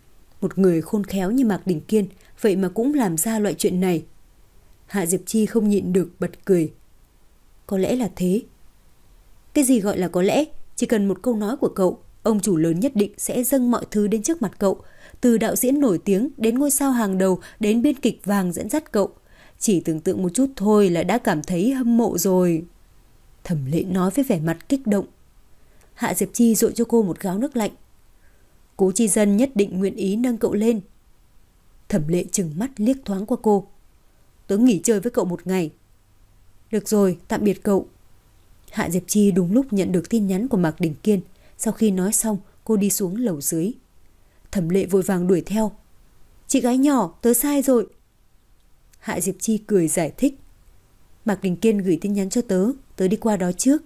S2: Một người khôn khéo như Mạc Đình Kiên vậy mà cũng làm ra loại chuyện này. Hạ Diệp Chi không nhịn được bật cười. Có lẽ là thế. Cái gì gọi là có lẽ? Chỉ cần một câu nói của cậu, ông chủ lớn nhất định sẽ dâng mọi thứ đến trước mặt cậu. Từ đạo diễn nổi tiếng đến ngôi sao hàng đầu đến biên kịch vàng dẫn dắt cậu. Chỉ tưởng tượng một chút thôi là đã cảm thấy hâm mộ rồi. Thẩm Lệ nói với vẻ mặt kích động. Hạ Diệp Chi dội cho cô một gáo nước lạnh. Cố Chi Dân nhất định nguyện ý nâng cậu lên. Thẩm Lệ trừng mắt liếc thoáng qua cô. Tớ nghỉ chơi với cậu một ngày. Được rồi, tạm biệt cậu. Hạ Diệp Chi đúng lúc nhận được tin nhắn của Mạc Đình Kiên. Sau khi nói xong, cô đi xuống lầu dưới. Thẩm Lệ vội vàng đuổi theo. Chị gái nhỏ, tớ sai rồi. Hạ Diệp Chi cười giải thích. Mạc Đình Kiên gửi tin nhắn cho tớ, tớ đi qua đó trước.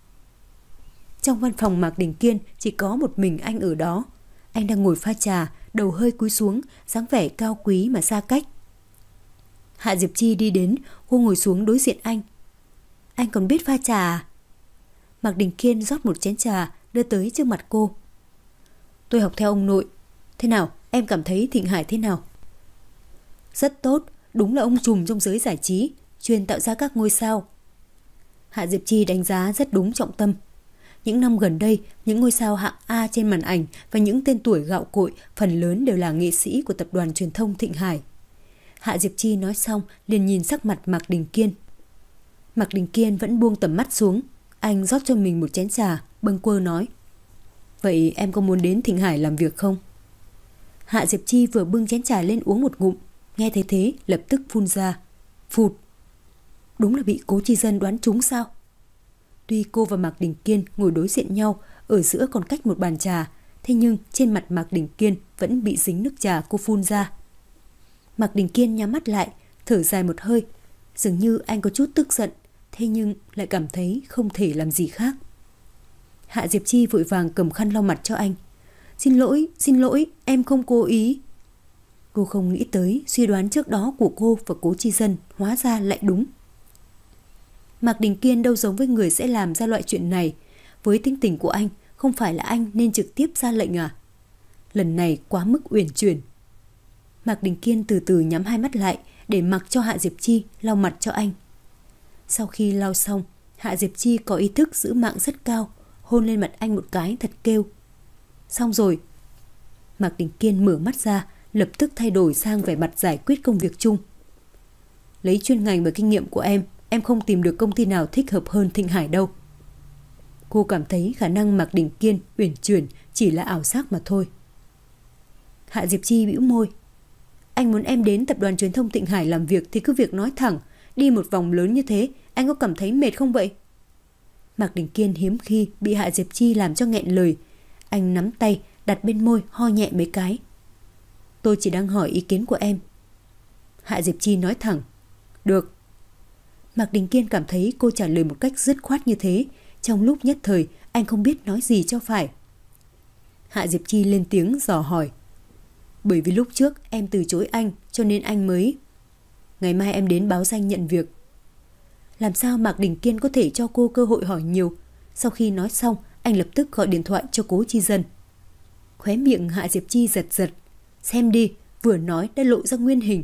S2: Trong văn phòng Mạc Đình Kiên chỉ có một mình anh ở đó. Anh đang ngồi pha trà, đầu hơi cúi xuống, dáng vẻ cao quý mà xa cách. Hạ Diệp Chi đi đến, cô ngồi xuống đối diện anh. Anh còn biết pha trà à? Mạc Đình Kiên rót một chén trà, đưa tới trước mặt cô. Tôi học theo ông nội. Thế nào, em cảm thấy Thịnh Hải thế nào? Rất tốt, đúng là ông trùm trong giới giải trí, chuyên tạo ra các ngôi sao. Hạ Diệp Chi đánh giá rất đúng trọng tâm. Những năm gần đây, những ngôi sao hạng A trên màn ảnh và những tên tuổi gạo cội phần lớn đều là nghệ sĩ của tập đoàn truyền thông Thịnh Hải. Hạ Diệp Chi nói xong liền nhìn sắc mặt Mạc Đình Kiên. Mạc Đình Kiên vẫn buông tầm mắt xuống. Anh rót cho mình một chén trà, bâng quơ nói. Vậy em có muốn đến Thịnh Hải làm việc không? Hạ Diệp Chi vừa bưng chén trà lên uống một ngụm. Nghe thấy thế lập tức phun ra. Phụt. Đúng là bị Cố Chi Dân đoán trúng sao? Tuy cô và Mạc Đình Kiên ngồi đối diện nhau, ở giữa còn cách một bàn trà, thế nhưng trên mặt Mạc Đình Kiên vẫn bị dính nước trà cô phun ra. Mạc Đình Kiên nhắm mắt lại, thở dài một hơi. Dường như anh có chút tức giận, thế nhưng lại cảm thấy không thể làm gì khác. Hạ Diệp Chi vội vàng cầm khăn lau mặt cho anh. Xin lỗi, xin lỗi, em không cố ý. Cô không nghĩ tới suy đoán trước đó của cô và Cố Chi Dân hóa ra lại đúng. Mạc Đình Kiên đâu giống với người sẽ làm ra loại chuyện này. Với tính tình của anh, không phải là anh nên trực tiếp ra lệnh à? Lần này quá mức uyển chuyển. Mạc Đình Kiên từ từ nhắm hai mắt lại để mặc cho Hạ Diệp Chi lau mặt cho anh. Sau khi lau xong, Hạ Diệp Chi có ý thức giữ mạng rất cao, hôn lên mặt anh một cái thật kêu. Xong rồi. Mạc Đình Kiên mở mắt ra, lập tức thay đổi sang vẻ mặt giải quyết công việc chung. Lấy chuyên ngành và kinh nghiệm của em, em không tìm được công ty nào thích hợp hơn Thịnh Hải đâu. Cô cảm thấy khả năng Mạc Đình Kiên uyển chuyển chỉ là ảo giác mà thôi. Hạ Diệp Chi bĩu môi. Anh muốn em đến tập đoàn truyền thông Thịnh Hải làm việc thì cứ việc nói thẳng. Đi một vòng lớn như thế, anh có cảm thấy mệt không vậy? Mạc Đình Kiên hiếm khi bị Hạ Diệp Chi làm cho nghẹn lời. Anh nắm tay, đặt bên môi, ho nhẹ mấy cái. Tôi chỉ đang hỏi ý kiến của em. Hạ Diệp Chi nói thẳng. Được. Mạc Đình Kiên cảm thấy cô trả lời một cách dứt khoát như thế. Trong lúc nhất thời, anh không biết nói gì cho phải. Hạ Diệp Chi lên tiếng dò hỏi. Bởi vì lúc trước em từ chối anh, cho nên anh mới... Ngày mai em đến báo danh nhận việc. Làm sao Mạc Đình Kiên có thể cho cô cơ hội hỏi nhiều? Sau khi nói xong, anh lập tức gọi điện thoại cho Cố Chi Dân. Khóe miệng Hạ Diệp Chi giật giật. Xem đi, vừa nói đã lộ ra nguyên hình.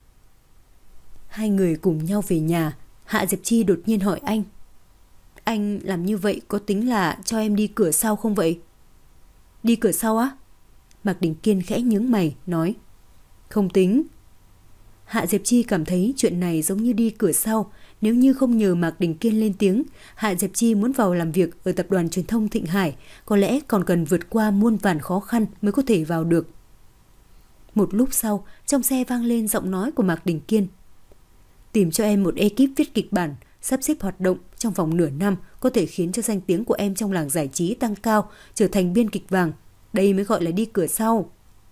S2: Hai người cùng nhau về nhà. Hạ Diệp Chi đột nhiên hỏi anh. Anh làm như vậy có tính là cho em đi cửa sau không vậy? Đi cửa sau á? Mạc Đình Kiên khẽ nhướng mày, nói. Không tính. Hạ Diệp Chi cảm thấy chuyện này giống như đi cửa sau. Nếu như không nhờ Mạc Đình Kiên lên tiếng, Hạ Diệp Chi muốn vào làm việc ở tập đoàn truyền thông Thịnh Hải có lẽ còn cần vượt qua muôn vàn khó khăn mới có thể vào được. Một lúc sau, trong xe vang lên giọng nói của Mạc Đình Kiên. Tìm cho em một ekip viết kịch bản, sắp xếp hoạt động trong vòng nửa năm có thể khiến cho danh tiếng của em trong làng giải trí tăng cao, trở thành biên kịch vàng. Đây mới gọi là đi cửa sau.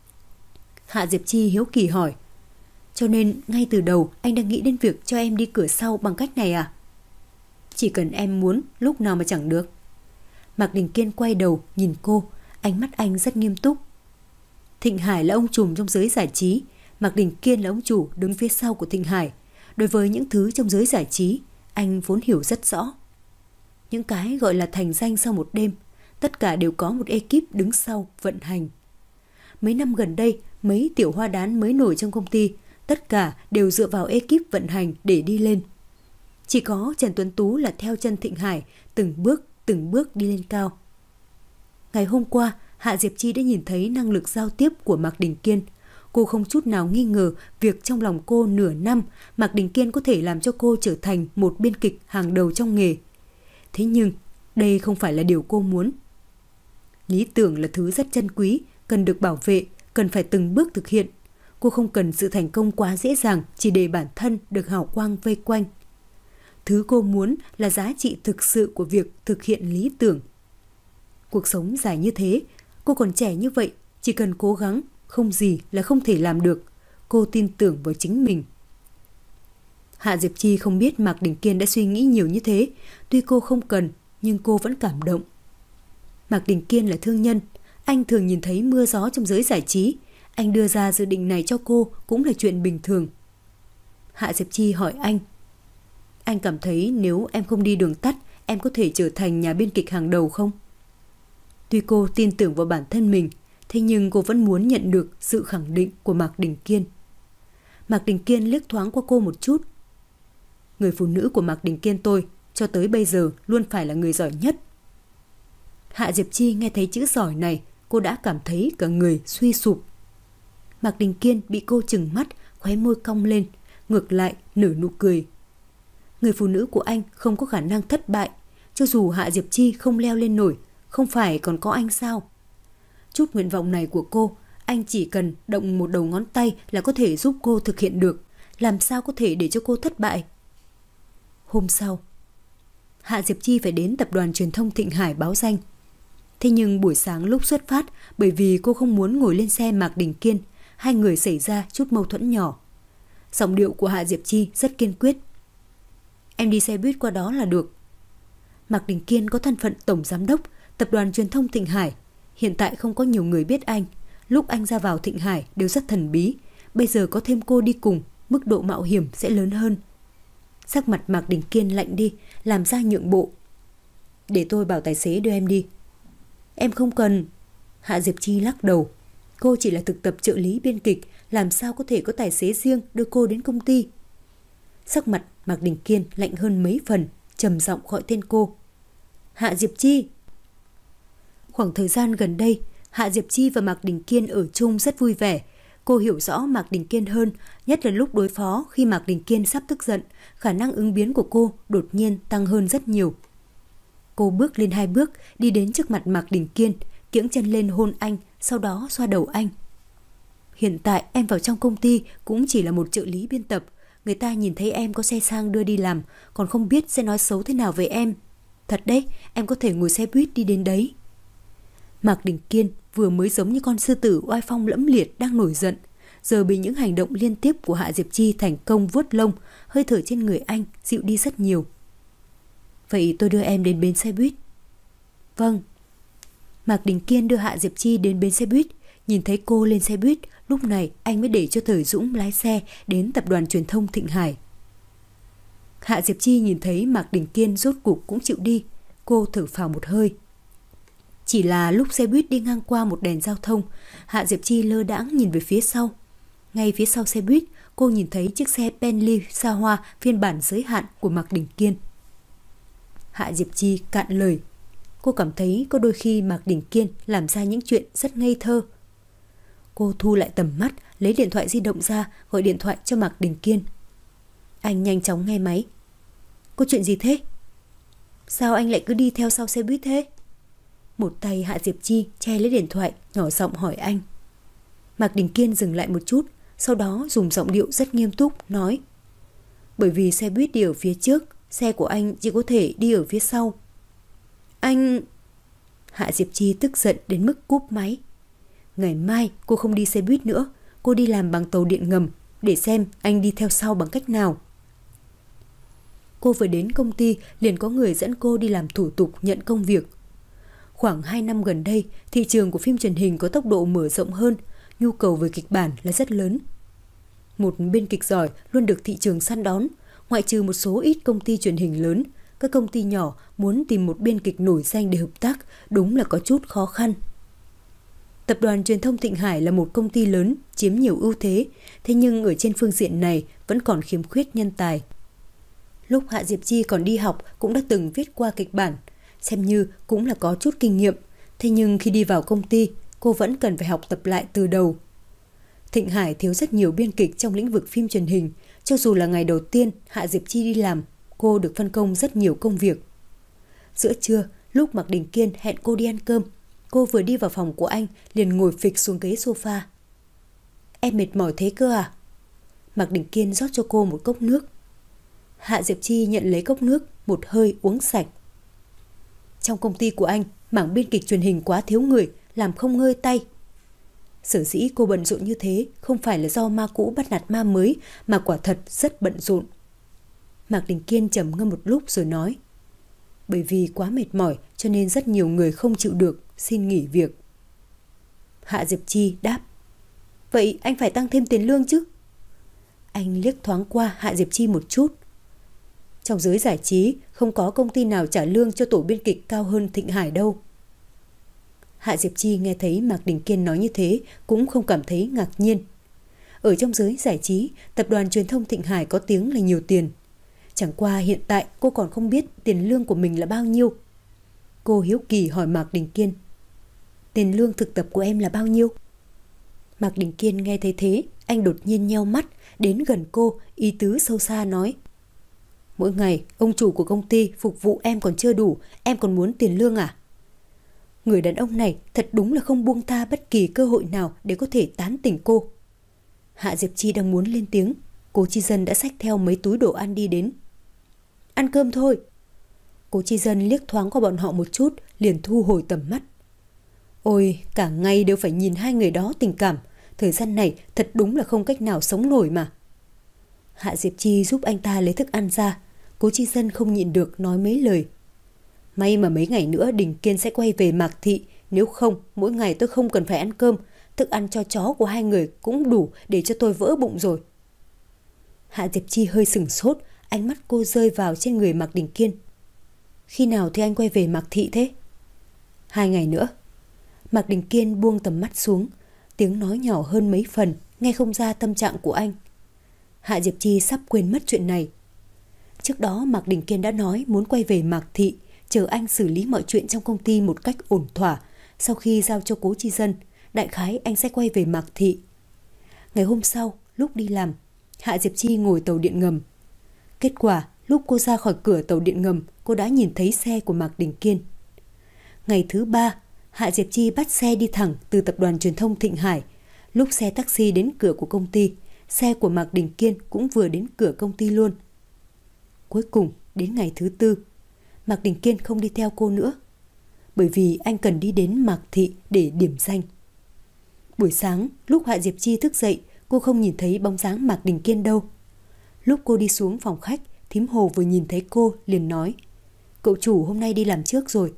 S2: Hạ Diệp Chi hiếu kỳ hỏi. Cho nên ngay từ đầu anh đang nghĩ đến việc cho em đi cửa sau bằng cách này à? Chỉ cần em muốn, lúc nào mà chẳng được. Mạc Đình Kiên quay đầu nhìn cô, ánh mắt anh rất nghiêm túc. Thịnh Hải là ông trùm trong giới giải trí, Mạc Đình Kiên là ông chủ đứng phía sau của Thịnh Hải. Đối với những thứ trong giới giải trí, anh vốn hiểu rất rõ. Những cái gọi là thành danh sau một đêm, tất cả đều có một ekip đứng sau vận hành. mấy năm gần đây, mấy tiểu hoa đán mới nổi trong công ty, tất cả đều dựa vào ekip vận hành để đi lên. Chỉ có Trần Tuấn Tú là theo chân Thịnh Hải, từng bước, từng bước đi lên cao. Ngày hôm qua, Hạ Diệp Chi đã nhìn thấy năng lực giao tiếp của Mạc Đình Kiên. Cô không chút nào nghi ngờ việc trong lòng cô nửa năm, Mạc Đình Kiên có thể làm cho cô trở thành một biên kịch hàng đầu trong nghề. Thế nhưng, đây không phải là điều cô muốn. Lý tưởng là thứ rất chân quý, cần được bảo vệ, cần phải từng bước thực hiện. Cô không cần sự thành công quá dễ dàng chỉ để bản thân được hào quang vây quanh. Thứ cô muốn là giá trị thực sự của việc thực hiện lý tưởng. Cuộc sống dài như thế, cô còn trẻ như vậy, chỉ cần cố gắng, không gì là không thể làm được. Cô tin tưởng vào chính mình. Hạ Diệp Chi không biết Mạc Đình Kiên đã suy nghĩ nhiều như thế. Tuy cô không cần, nhưng cô vẫn cảm động. Mạc Đình Kiên là thương nhân. Anh thường nhìn thấy mưa gió trong giới giải trí. Anh đưa ra dự định này cho cô cũng là chuyện bình thường. Hạ Diệp Chi hỏi anh. Anh cảm thấy nếu em không đi đường tắt, em có thể trở thành nhà biên kịch hàng đầu không? Tuy cô tin tưởng vào bản thân mình, thế nhưng cô vẫn muốn nhận được sự khẳng định của Mạc Đình Kiên. Mạc Đình Kiên liếc thoáng qua cô một chút. Người phụ nữ của Mạc Đình Kiên tôi, cho tới bây giờ luôn phải là người giỏi nhất. Hạ Diệp Chi nghe thấy chữ giỏi này, cô đã cảm thấy cả người suy sụp. Mạc Đình Kiên bị cô trừng mắt, khóe môi cong lên, ngược lại nở nụ cười. Người phụ nữ của anh không có khả năng thất bại, cho dù Hạ Diệp Chi không leo lên nổi, không phải còn có anh sao? Chút nguyện vọng này của cô, anh chỉ cần động một đầu ngón tay là có thể giúp cô thực hiện được, làm sao có thể để cho cô thất bại? Hôm sau, Hạ Diệp Chi phải đến tập đoàn truyền thông Thịnh Hải báo danh. Thế nhưng buổi sáng lúc xuất phát, bởi vì cô không muốn ngồi lên xe Mạc Đình Kiên, hai người xảy ra chút mâu thuẫn nhỏ. Giọng điệu của Hạ Diệp Chi rất kiên quyết. Em đi xe buýt qua đó là được. Mạc Đình Kiên có thân phận tổng giám đốc tập đoàn truyền thông Thịnh Hải. Hiện tại không có nhiều người biết anh. Lúc anh ra vào Thịnh Hải đều rất thần bí. Bây giờ có thêm cô đi cùng, mức độ mạo hiểm sẽ lớn hơn. Sắc mặt Mạc Đình Kiên lạnh đi, làm ra nhượng bộ. Để tôi bảo tài xế đưa em đi. Em không cần. Hạ Diệp Chi lắc đầu. Cô chỉ là thực tập trợ lý biên kịch, làm sao có thể có tài xế riêng đưa cô đến công ty. Sắc mặt Mạc Đình Kiên lạnh hơn mấy phần, trầm giọng gọi tên cô. Hạ Diệp Chi. Khoảng thời gian gần đây, Hạ Diệp Chi và Mạc Đình Kiên ở chung rất vui vẻ. Cô hiểu rõ Mạc Đình Kiên hơn, nhất là lúc đối phó khi Mạc Đình Kiên sắp tức giận, khả năng ứng biến của cô đột nhiên tăng hơn rất nhiều. Cô bước lên hai bước, đi đến trước mặt Mạc Đình Kiên, kiễng chân lên hôn anh, sau đó xoa đầu anh. Hiện tại em vào trong công ty cũng chỉ là một trợ lý biên tập. Người ta nhìn thấy em có xe sang đưa đi làm, còn không biết sẽ nói xấu thế nào về em. Thật đấy, em có thể ngồi xe buýt đi đến đấy. Mạc Đình Kiên vừa mới giống như con sư tử oai phong lẫm liệt đang nổi giận, giờ bị những hành động liên tiếp của Hạ Diệp Chi thành công vuốt lông, hơi thở trên người anh dịu đi rất nhiều. Vậy tôi đưa em đến bến xe buýt. Vâng. Mạc Đình Kiên đưa Hạ Diệp Chi đến bến xe buýt. Nhìn thấy cô lên xe buýt, lúc này anh mới để cho Thời Dũng lái xe đến tập đoàn truyền thông Thịnh Hải. Hạ Diệp Chi nhìn thấy Mạc Đình Kiên rốt cục cũng chịu đi, cô thở phào một hơi. Chỉ là lúc xe buýt đi ngang qua một đèn giao thông, Hạ Diệp Chi lơ đãng nhìn về phía sau. Ngay phía sau xe buýt, cô nhìn thấy chiếc xe Bentley xa hoa phiên bản giới hạn của Mạc Đình Kiên. Hạ Diệp Chi cạn lời. Cô cảm thấy có đôi khi Mạc Đình Kiên làm ra những chuyện rất ngây thơ. Cô thu lại tầm mắt, lấy điện thoại di động ra, gọi điện thoại cho Mạc Đình Kiên. Anh nhanh chóng nghe máy. Có chuyện gì thế? Sao anh lại cứ đi theo sau xe buýt thế? Một tay Hạ Diệp Chi che lấy điện thoại, nhỏ giọng hỏi anh. Mạc Đình Kiên dừng lại một chút, sau đó dùng giọng điệu rất nghiêm túc, nói. Bởi vì xe buýt đi ở phía trước, xe của anh chỉ có thể đi ở phía sau. Anh... Hạ Diệp Chi tức giận đến mức cúp máy. Ngày mai cô không đi xe buýt nữa, cô đi làm bằng tàu điện ngầm, để xem anh đi theo sau bằng cách nào. Cô vừa đến công ty liền có người dẫn cô đi làm thủ tục nhận công việc. Khoảng hai năm gần đây, thị trường của phim truyền hình có tốc độ mở rộng hơn, nhu cầu về kịch bản là rất lớn. Một biên kịch giỏi luôn được thị trường săn đón, ngoại trừ một số ít công ty truyền hình lớn, các công ty nhỏ muốn tìm một biên kịch nổi danh để hợp tác đúng là có chút khó khăn. Tập đoàn Truyền thông Thịnh Hải là một công ty lớn, chiếm nhiều ưu thế, thế nhưng ở trên phương diện này vẫn còn khiếm khuyết nhân tài. Lúc Hạ Diệp Chi còn đi học cũng đã từng viết qua kịch bản, xem như cũng là có chút kinh nghiệm, thế nhưng khi đi vào công ty, cô vẫn cần phải học tập lại từ đầu. Thịnh Hải thiếu rất nhiều biên kịch trong lĩnh vực phim truyền hình, cho dù là ngày đầu tiên Hạ Diệp Chi đi làm, cô được phân công rất nhiều công việc. Giữa trưa, lúc Mạc Đình Kiên hẹn cô đi ăn cơm, cô vừa đi vào phòng của anh liền ngồi phịch xuống ghế sofa. Em mệt mỏi thế cơ à? Mạc Đình Kiên rót cho cô một cốc nước. Hạ Diệp Chi nhận lấy cốc nước, một hơi uống sạch. Trong công ty của anh, mảng biên kịch truyền hình quá thiếu người, làm không ngơi tay. Sở dĩ cô bận rộn như thế không phải là do ma cũ bắt nạt ma mới, mà quả thật rất bận rộn. Mạc Đình Kiên trầm ngâm một lúc rồi nói, bởi vì quá mệt mỏi cho nên rất nhiều người không chịu được, xin nghỉ việc. Hạ Diệp Chi đáp, vậy anh phải tăng thêm tiền lương chứ? Anh liếc thoáng qua Hạ Diệp Chi một chút. Trong giới giải trí không có công ty nào trả lương cho tổ biên kịch cao hơn Thịnh Hải đâu. Hạ Diệp Chi nghe thấy Mạc Đình Kiên nói như thế cũng không cảm thấy ngạc nhiên. Ở trong giới giải trí, tập đoàn Truyền thông Thịnh Hải có tiếng là nhiều tiền. Chẳng qua hiện tại cô còn không biết tiền lương của mình là bao nhiêu. Cô hiếu kỳ hỏi Mạc Đình Kiên, tiền lương thực tập của em là bao nhiêu? Mạc Đình Kiên nghe thấy thế, anh đột nhiên nheo mắt, đến gần cô, ý tứ sâu xa nói, mỗi ngày ông chủ của công ty phục vụ em còn chưa đủ, em còn muốn tiền lương à? Người đàn ông này thật đúng là không buông tha bất kỳ cơ hội nào để có thể tán tỉnh cô. Hạ Diệp Chi đang muốn lên tiếng, Cố Chi Dân đã xách theo mấy túi đồ ăn đi đến. Ăn cơm thôi. Cố Chi Dân liếc thoáng qua bọn họ một chút, liền thu hồi tầm mắt. Ôi, cả ngày đều phải nhìn hai người đó tình cảm, thời gian này thật đúng là không cách nào sống nổi mà. Hạ Diệp Chi giúp anh ta lấy thức ăn ra, Cố Chi Dân không nhịn được nói mấy lời. May mà mấy ngày nữa Đình Kiên sẽ quay về Mạc Thị, nếu không mỗi ngày tôi không cần phải ăn cơm, thức ăn cho chó của hai người cũng đủ để cho tôi vỡ bụng rồi. Hạ Diệp Chi hơi sửng sốt, ánh mắt cô rơi vào trên người Mạc Đình Kiên. Khi nào thì anh quay về Mạc Thị thế? Hai ngày nữa. Mạc Đình Kiên buông tầm mắt xuống, tiếng nói nhỏ hơn mấy phần, nghe không ra tâm trạng của anh. Hạ Diệp Chi sắp quên mất chuyện này. Trước đó Mạc Đình Kiên đã nói muốn quay về Mạc Thị, chờ anh xử lý mọi chuyện trong công ty một cách ổn thỏa. Sau khi giao cho Cố Chi Dân, đại khái anh sẽ quay về Mạc Thị. Ngày hôm sau, lúc đi làm, Hạ Diệp Chi ngồi tàu điện ngầm. Kết quả, lúc cô ra khỏi cửa tàu điện ngầm, cô đã nhìn thấy xe của Mạc Đình Kiên. Ngày thứ ba, Hạ Diệp Chi bắt xe đi thẳng từ tập đoàn Truyền thông Thịnh Hải. Lúc xe taxi đến cửa của công ty, xe của Mạc Đình Kiên cũng vừa đến cửa công ty luôn. Cuối cùng, đến ngày thứ tư, Mạc Đình Kiên không đi theo cô nữa, bởi vì anh cần đi đến Mạc Thị để điểm danh. Buổi sáng, lúc Hạ Diệp Chi thức dậy, cô không nhìn thấy bóng dáng Mạc Đình Kiên đâu. Lúc cô đi xuống phòng khách, thím Hồ vừa nhìn thấy cô liền nói, cậu chủ hôm nay đi làm trước rồi.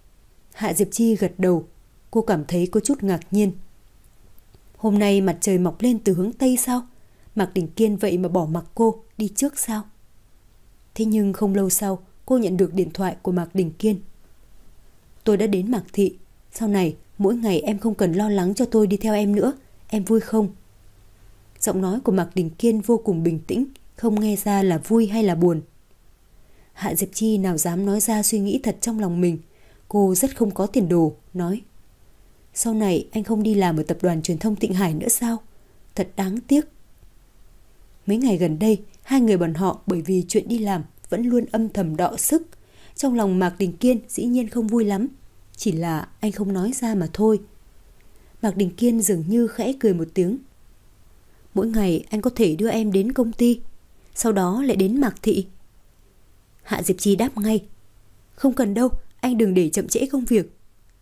S2: Hạ Diệp Chi gật đầu, cô cảm thấy có chút ngạc nhiên. Hôm nay mặt trời mọc lên từ hướng Tây sao? Mạc Đình Kiên vậy mà bỏ mặc cô đi trước sao? Thế nhưng không lâu sau, cô nhận được điện thoại của Mạc Đình Kiên. Tôi đã đến Mạc Thị, sau này mỗi ngày em không cần lo lắng cho tôi đi theo em nữa, em vui không? Giọng nói của Mạc Đình Kiên vô cùng bình tĩnh, không nghe ra là vui hay là buồn. Hạ Diệp Chi nào dám nói ra suy nghĩ thật trong lòng mình. Cô rất không có tiền đồ, nói, sau này anh không đi làm ở tập đoàn Truyền thông Thịnh Hải nữa sao? Thật đáng tiếc. Mấy ngày gần đây, hai người bọn họ bởi vì chuyện đi làm vẫn luôn âm thầm đọ sức. Trong lòng Mạc Đình Kiên dĩ nhiên không vui lắm, chỉ là anh không nói ra mà thôi. Mạc Đình Kiên dường như khẽ cười một tiếng. Mỗi ngày anh có thể đưa em đến công ty, sau đó lại đến Mạc Thị. Hạ Diệp Chi đáp ngay, không cần đâu, anh đừng để chậm trễ công việc.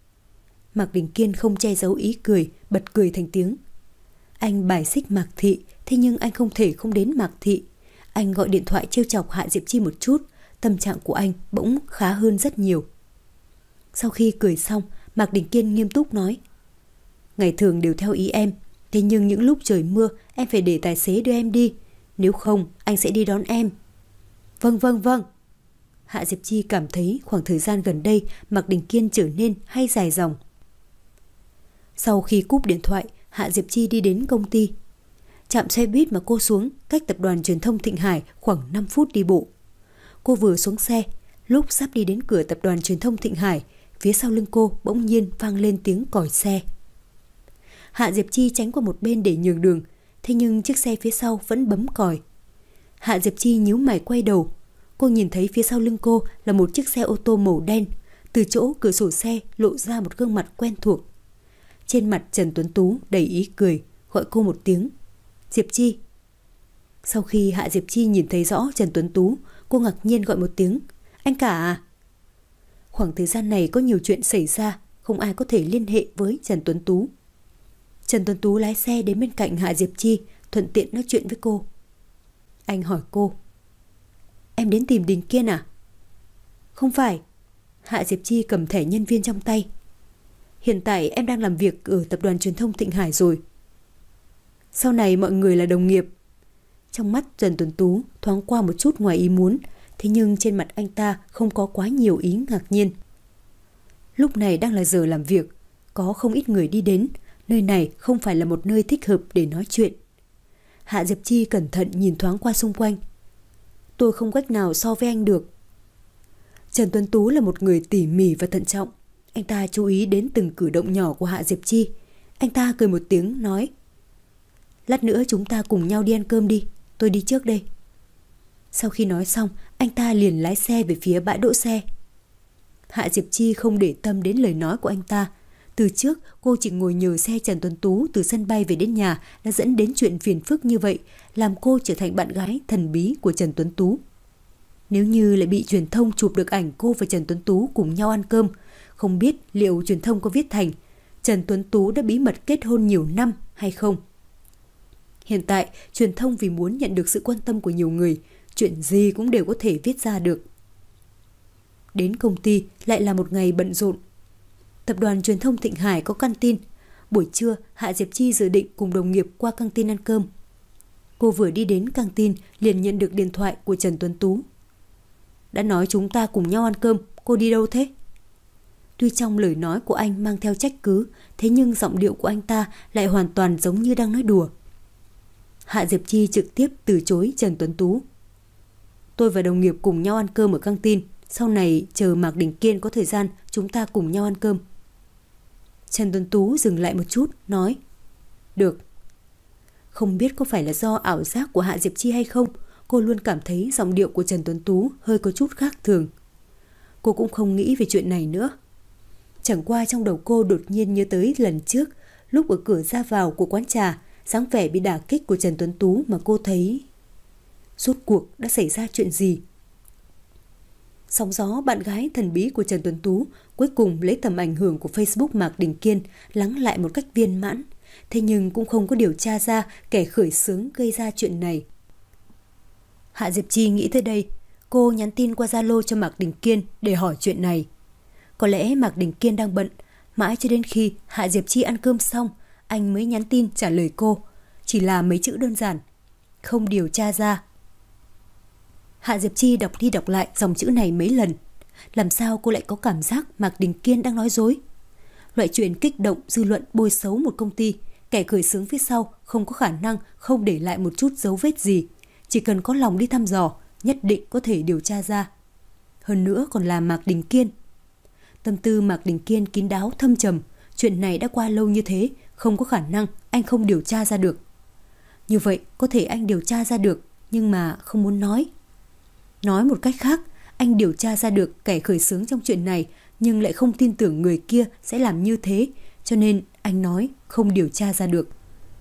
S2: Mạc Đình Kiên không che giấu ý cười, bật cười thành tiếng. Anh bài xích Mạc Thị, thế nhưng anh không thể không đến Mạc Thị. Anh gọi điện thoại trêu chọc Hạ Diệp Chi một chút, tâm trạng của anh bỗng khá hơn rất nhiều. Sau khi cười xong, Mạc Đình Kiên nghiêm túc nói, ngày thường đều theo ý em, thế nhưng những lúc trời mưa em phải để tài xế đưa em đi, nếu không anh sẽ đi đón em. Vâng vâng vâng. Hạ Diệp Chi cảm thấy khoảng thời gian gần đây Mạc Đình Kiên trở nên hay dài dòng. Sau khi cúp điện thoại, Hạ Diệp Chi đi đến công ty. Trạm xe buýt mà cô xuống cách tập đoàn truyền thông Thịnh Hải khoảng năm phút đi bộ. Cô vừa xuống xe, lúc sắp đi đến cửa tập đoàn truyền thông Thịnh Hải, phía sau lưng cô bỗng nhiên vang lên tiếng còi xe. Hạ Diệp Chi tránh qua một bên để nhường đường, thế nhưng chiếc xe phía sau vẫn bấm còi. Hạ Diệp Chi nhíu mày quay đầu. Cô nhìn thấy phía sau lưng cô là một chiếc xe ô tô màu đen. Từ chỗ cửa sổ xe lộ ra một gương mặt quen thuộc. Trên mặt Trần Tuấn Tú đầy ý cười, gọi cô một tiếng. Diệp Chi. Sau khi Hạ Diệp Chi nhìn thấy rõ Trần Tuấn Tú, cô ngạc nhiên gọi một tiếng. Anh cả à? Khoảng thời gian này có nhiều chuyện xảy ra, không ai có thể liên hệ với Trần Tuấn Tú. Trần Tuấn Tú lái xe đến bên cạnh Hạ Diệp Chi, thuận tiện nói chuyện với cô. Anh hỏi cô. Em đến tìm Đình Kiên à? Không phải. Hạ Diệp Chi cầm thẻ nhân viên trong tay. Hiện tại em đang làm việc ở tập đoàn truyền thông Thịnh Hải rồi. Sau này mọi người là đồng nghiệp. Trong mắt Trần Tuấn Tú thoáng qua một chút ngoài ý muốn, thế nhưng trên mặt anh ta không có quá nhiều ý ngạc nhiên. Lúc này đang là giờ làm việc, có không ít người đi đến, nơi này không phải là một nơi thích hợp để nói chuyện. Hạ Diệp Chi cẩn thận nhìn thoáng qua xung quanh. Tôi không cách nào so với anh được. Trần Tuấn Tú là một người tỉ mỉ và thận trọng. Anh ta chú ý đến từng cử động nhỏ của Hạ Diệp Chi. Anh ta cười một tiếng nói. Lát nữa chúng ta cùng nhau đi ăn cơm đi, tôi đi trước đây. Sau khi nói xong, anh ta liền lái xe về phía bãi đỗ xe. Hạ Diệp Chi không để tâm đến lời nói của anh ta. Từ trước cô chỉ ngồi nhờ xe Trần Tuấn Tú từ sân bay về đến nhà đã dẫn đến chuyện phiền phức như vậy, làm cô trở thành bạn gái thần bí của Trần Tuấn Tú. Nếu như lại bị truyền thông chụp được ảnh cô và Trần Tuấn Tú cùng nhau ăn cơm, không biết liệu truyền thông có viết thành Trần Tuấn Tú đã bí mật kết hôn nhiều năm hay không. Hiện tại, truyền thông vì muốn nhận được sự quan tâm của nhiều người, chuyện gì cũng đều có thể viết ra được. Đến công ty lại là một ngày bận rộn. Tập đoàn truyền thông Thịnh Hải có căng tin. Buổi trưa, Hạ Diệp Chi dự định cùng đồng nghiệp qua căng tin ăn cơm. Cô vừa đi đến căng tin liền nhận được điện thoại của Trần Tuấn Tú. Đã nói chúng ta cùng nhau ăn cơm, cô đi đâu thế? Tuy trong lời nói của anh mang theo trách cứ, thế nhưng giọng điệu của anh ta lại hoàn toàn giống như đang nói đùa. Hạ Diệp Chi trực tiếp từ chối Trần Tuấn Tú. Tôi và đồng nghiệp cùng nhau ăn cơm ở căng tin. Sau này chờ Mạc Đình Kiên có thời gian chúng ta cùng nhau ăn cơm. Trần Tuấn Tú dừng lại một chút, nói. Được. Không biết có phải là do ảo giác của Hạ Diệp Chi hay không, cô luôn cảm thấy giọng điệu của Trần Tuấn Tú hơi có chút khác thường. Cô cũng không nghĩ về chuyện này nữa. Chẳng qua trong đầu cô đột nhiên nhớ tới lần trước, lúc ở cửa ra vào của quán trà, dáng vẻ bị đả kích của Trần Tuấn Tú mà cô thấy. Rốt cuộc đã xảy ra chuyện gì? Sóng gió bạn gái thần bí của Trần Tuấn Tú cuối cùng lấy tầm ảnh hưởng của Facebook Mạc Đình Kiên lắng lại một cách viên mãn, thế nhưng cũng không có điều tra ra kẻ khởi xướng gây ra chuyện này. Hạ Diệp Chi nghĩ tới đây, cô nhắn tin qua Zalo cho Mạc Đình Kiên để hỏi chuyện này. Có lẽ Mạc Đình Kiên đang bận, mãi cho đến khi Hạ Diệp Chi ăn cơm xong, anh mới nhắn tin trả lời cô, chỉ là mấy chữ đơn giản, không điều tra ra. Hạ Diệp Chi đọc đi đọc lại dòng chữ này mấy lần. Làm sao cô lại có cảm giác Mạc Đình Kiên đang nói dối? Loại chuyện kích động dư luận bôi xấu một công ty, kẻ khởi xướng phía sau không có khả năng không để lại một chút dấu vết gì. Chỉ cần có lòng đi thăm dò, nhất định có thể điều tra ra. Hơn nữa còn là Mạc Đình Kiên. Tâm tư Mạc Đình Kiên kín đáo thâm trầm. Chuyện này đã qua lâu như thế, không có khả năng anh không điều tra ra được. Như vậy có thể anh điều tra ra được, nhưng mà không muốn nói. Nói một cách khác, anh điều tra ra được kẻ khởi xướng trong chuyện này, nhưng lại không tin tưởng người kia sẽ làm như thế, cho nên anh nói không điều tra ra được.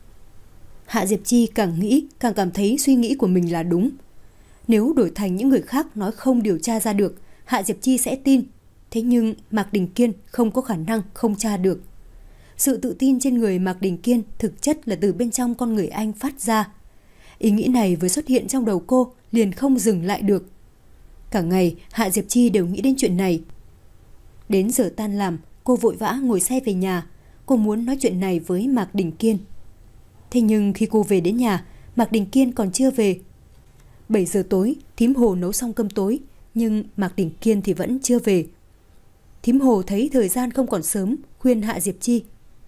S2: Hạ Diệp Chi càng nghĩ càng cảm thấy suy nghĩ của mình là đúng. Nếu đổi thành những người khác nói không điều tra ra được, Hạ Diệp Chi sẽ tin. Thế nhưng Mạc Đình Kiên không có khả năng không tra được. Sự tự tin trên người Mạc Đình Kiên thực chất là từ bên trong con người anh phát ra. Ý nghĩ này vừa xuất hiện trong đầu cô liền không dừng lại được. Cả ngày Hạ Diệp Chi đều nghĩ đến chuyện này. Đến giờ tan làm, cô vội vã ngồi xe về nhà. Cô muốn nói chuyện này với Mạc Đình Kiên. Thế nhưng khi cô về đến nhà, Mạc Đình Kiên còn chưa về. bảy giờ tối, thím Hồ nấu xong cơm tối, nhưng Mạc Đình Kiên thì vẫn chưa về. Thím Hồ thấy thời gian không còn sớm, khuyên Hạ Diệp Chi.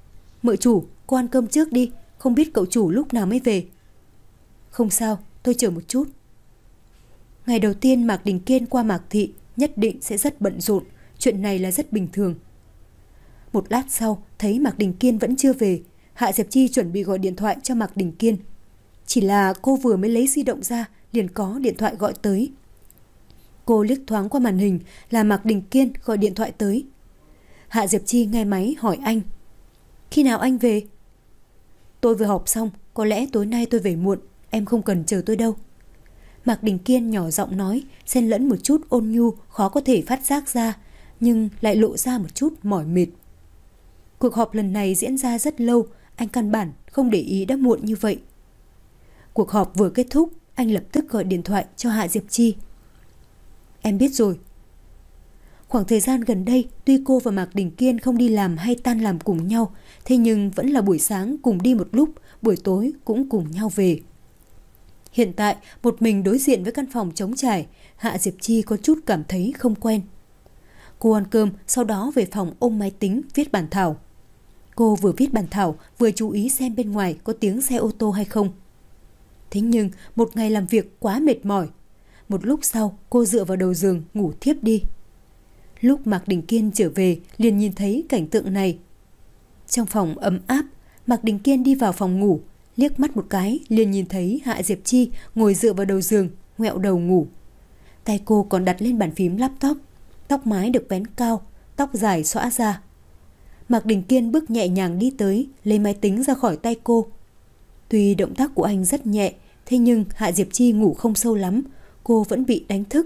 S2: Mợ chủ, cô ăn cơm trước đi, không biết cậu chủ lúc nào mới về. Không sao, tôi chờ một chút. Ngày đầu tiên Mạc Đình Kiên qua Mạc Thị nhất định sẽ rất bận rộn, chuyện này là rất bình thường. Một lát sau, thấy Mạc Đình Kiên vẫn chưa về, Hạ Diệp Chi chuẩn bị gọi điện thoại cho Mạc Đình Kiên. Chỉ là cô vừa mới lấy di động ra, liền có điện thoại gọi tới. Cô liếc thoáng qua màn hình là Mạc Đình Kiên gọi điện thoại tới. Hạ Diệp Chi nghe máy hỏi anh. Khi nào anh về? Tôi vừa họp xong, có lẽ tối nay tôi về muộn, em không cần chờ tôi đâu. Mạc Đình Kiên nhỏ giọng nói, xen lẫn một chút ôn nhu khó có thể phát giác ra, nhưng lại lộ ra một chút mỏi mệt. Cuộc họp lần này diễn ra rất lâu, anh căn bản không để ý đã muộn như vậy. Cuộc họp vừa kết thúc, anh lập tức gọi điện thoại cho Hạ Diệp Chi. Em biết rồi. Khoảng thời gian gần đây, tuy cô và Mạc Đình Kiên không đi làm hay tan làm cùng nhau, thế nhưng vẫn là buổi sáng cùng đi một lúc, buổi tối cũng cùng nhau về. Hiện tại, một mình đối diện với căn phòng trống trải, Hạ Diệp Chi có chút cảm thấy không quen. Cô ăn cơm, sau đó về phòng ôm máy tính viết bản thảo. Cô vừa viết bản thảo, vừa chú ý xem bên ngoài có tiếng xe ô tô hay không. Thế nhưng, một ngày làm việc quá mệt mỏi. Một lúc sau, cô dựa vào đầu giường ngủ thiếp đi. Lúc Mạc Đình Kiên trở về, liền nhìn thấy cảnh tượng này. Trong phòng ấm áp, Mạc Đình Kiên đi vào phòng ngủ, liếc mắt một cái liền nhìn thấy Hạ Diệp Chi ngồi dựa vào đầu giường, ngoẹo đầu ngủ. Tay cô còn đặt lên bàn phím laptop, tóc mái được vén cao, tóc dài xõa ra. Mạc Đình Kiên bước nhẹ nhàng đi tới, lấy máy tính ra khỏi tay cô. Tuy động tác của anh rất nhẹ, thế nhưng Hạ Diệp Chi ngủ không sâu lắm, cô vẫn bị đánh thức.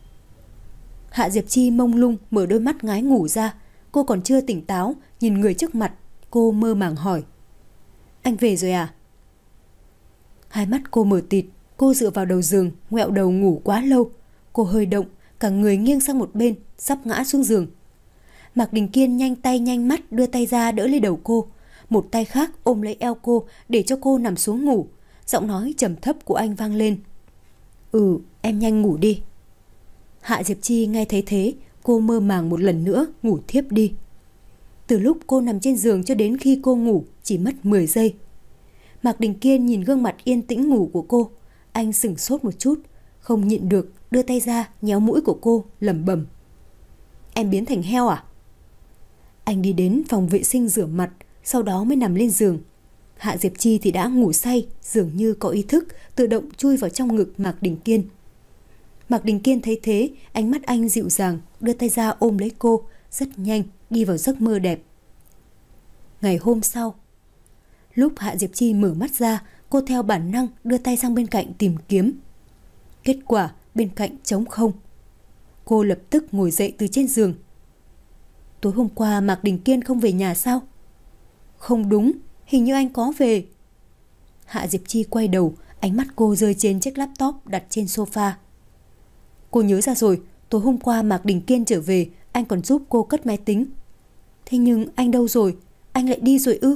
S2: Hạ Diệp Chi mông lung mở đôi mắt ngái ngủ ra, cô còn chưa tỉnh táo, nhìn người trước mặt, cô mơ màng hỏi. Anh về rồi à? Hai mắt cô mở tịt, cô dựa vào đầu giường, ngoẹo đầu ngủ quá lâu. Cô hơi động, cả người nghiêng sang một bên, sắp ngã xuống giường. Mạc Đình Kiên nhanh tay nhanh mắt đưa tay ra đỡ lấy đầu cô, một tay khác ôm lấy eo cô để cho cô nằm xuống ngủ. Giọng nói trầm thấp của anh vang lên. Ừ, em nhanh ngủ đi. Hạ Diệp Chi nghe thấy thế, cô mơ màng một lần nữa ngủ thiếp đi. Từ lúc cô nằm trên giường cho đến khi cô ngủ chỉ mất mười giây. Mạc Đình Kiên nhìn gương mặt yên tĩnh ngủ của cô, anh sửng sốt một chút, không nhịn được đưa tay ra nhéo mũi của cô, lẩm bẩm. Em biến thành heo à? Anh đi đến phòng vệ sinh rửa mặt, sau đó mới nằm lên giường. Hạ Diệp Chi thì đã ngủ say, dường như có ý thức, tự động chui vào trong ngực Mạc Đình Kiên. Mạc Đình Kiên thấy thế, ánh mắt anh dịu dàng, đưa tay ra ôm lấy cô, rất nhanh đi vào giấc mơ đẹp. Ngày hôm sau, lúc Hạ Diệp Chi mở mắt ra, cô theo bản năng đưa tay sang bên cạnh tìm kiếm. Kết quả bên cạnh trống không. Cô lập tức ngồi dậy từ trên giường. Tối hôm qua Mạc Đình Kiên không về nhà sao? Không đúng, hình như anh có về. Hạ Diệp Chi quay đầu, ánh mắt cô rơi trên chiếc laptop đặt trên sofa. Cô nhớ ra rồi, tối hôm qua Mạc Đình Kiên trở về, anh còn giúp cô cất máy tính. Thế nhưng anh đâu rồi? Anh lại đi rồi ư?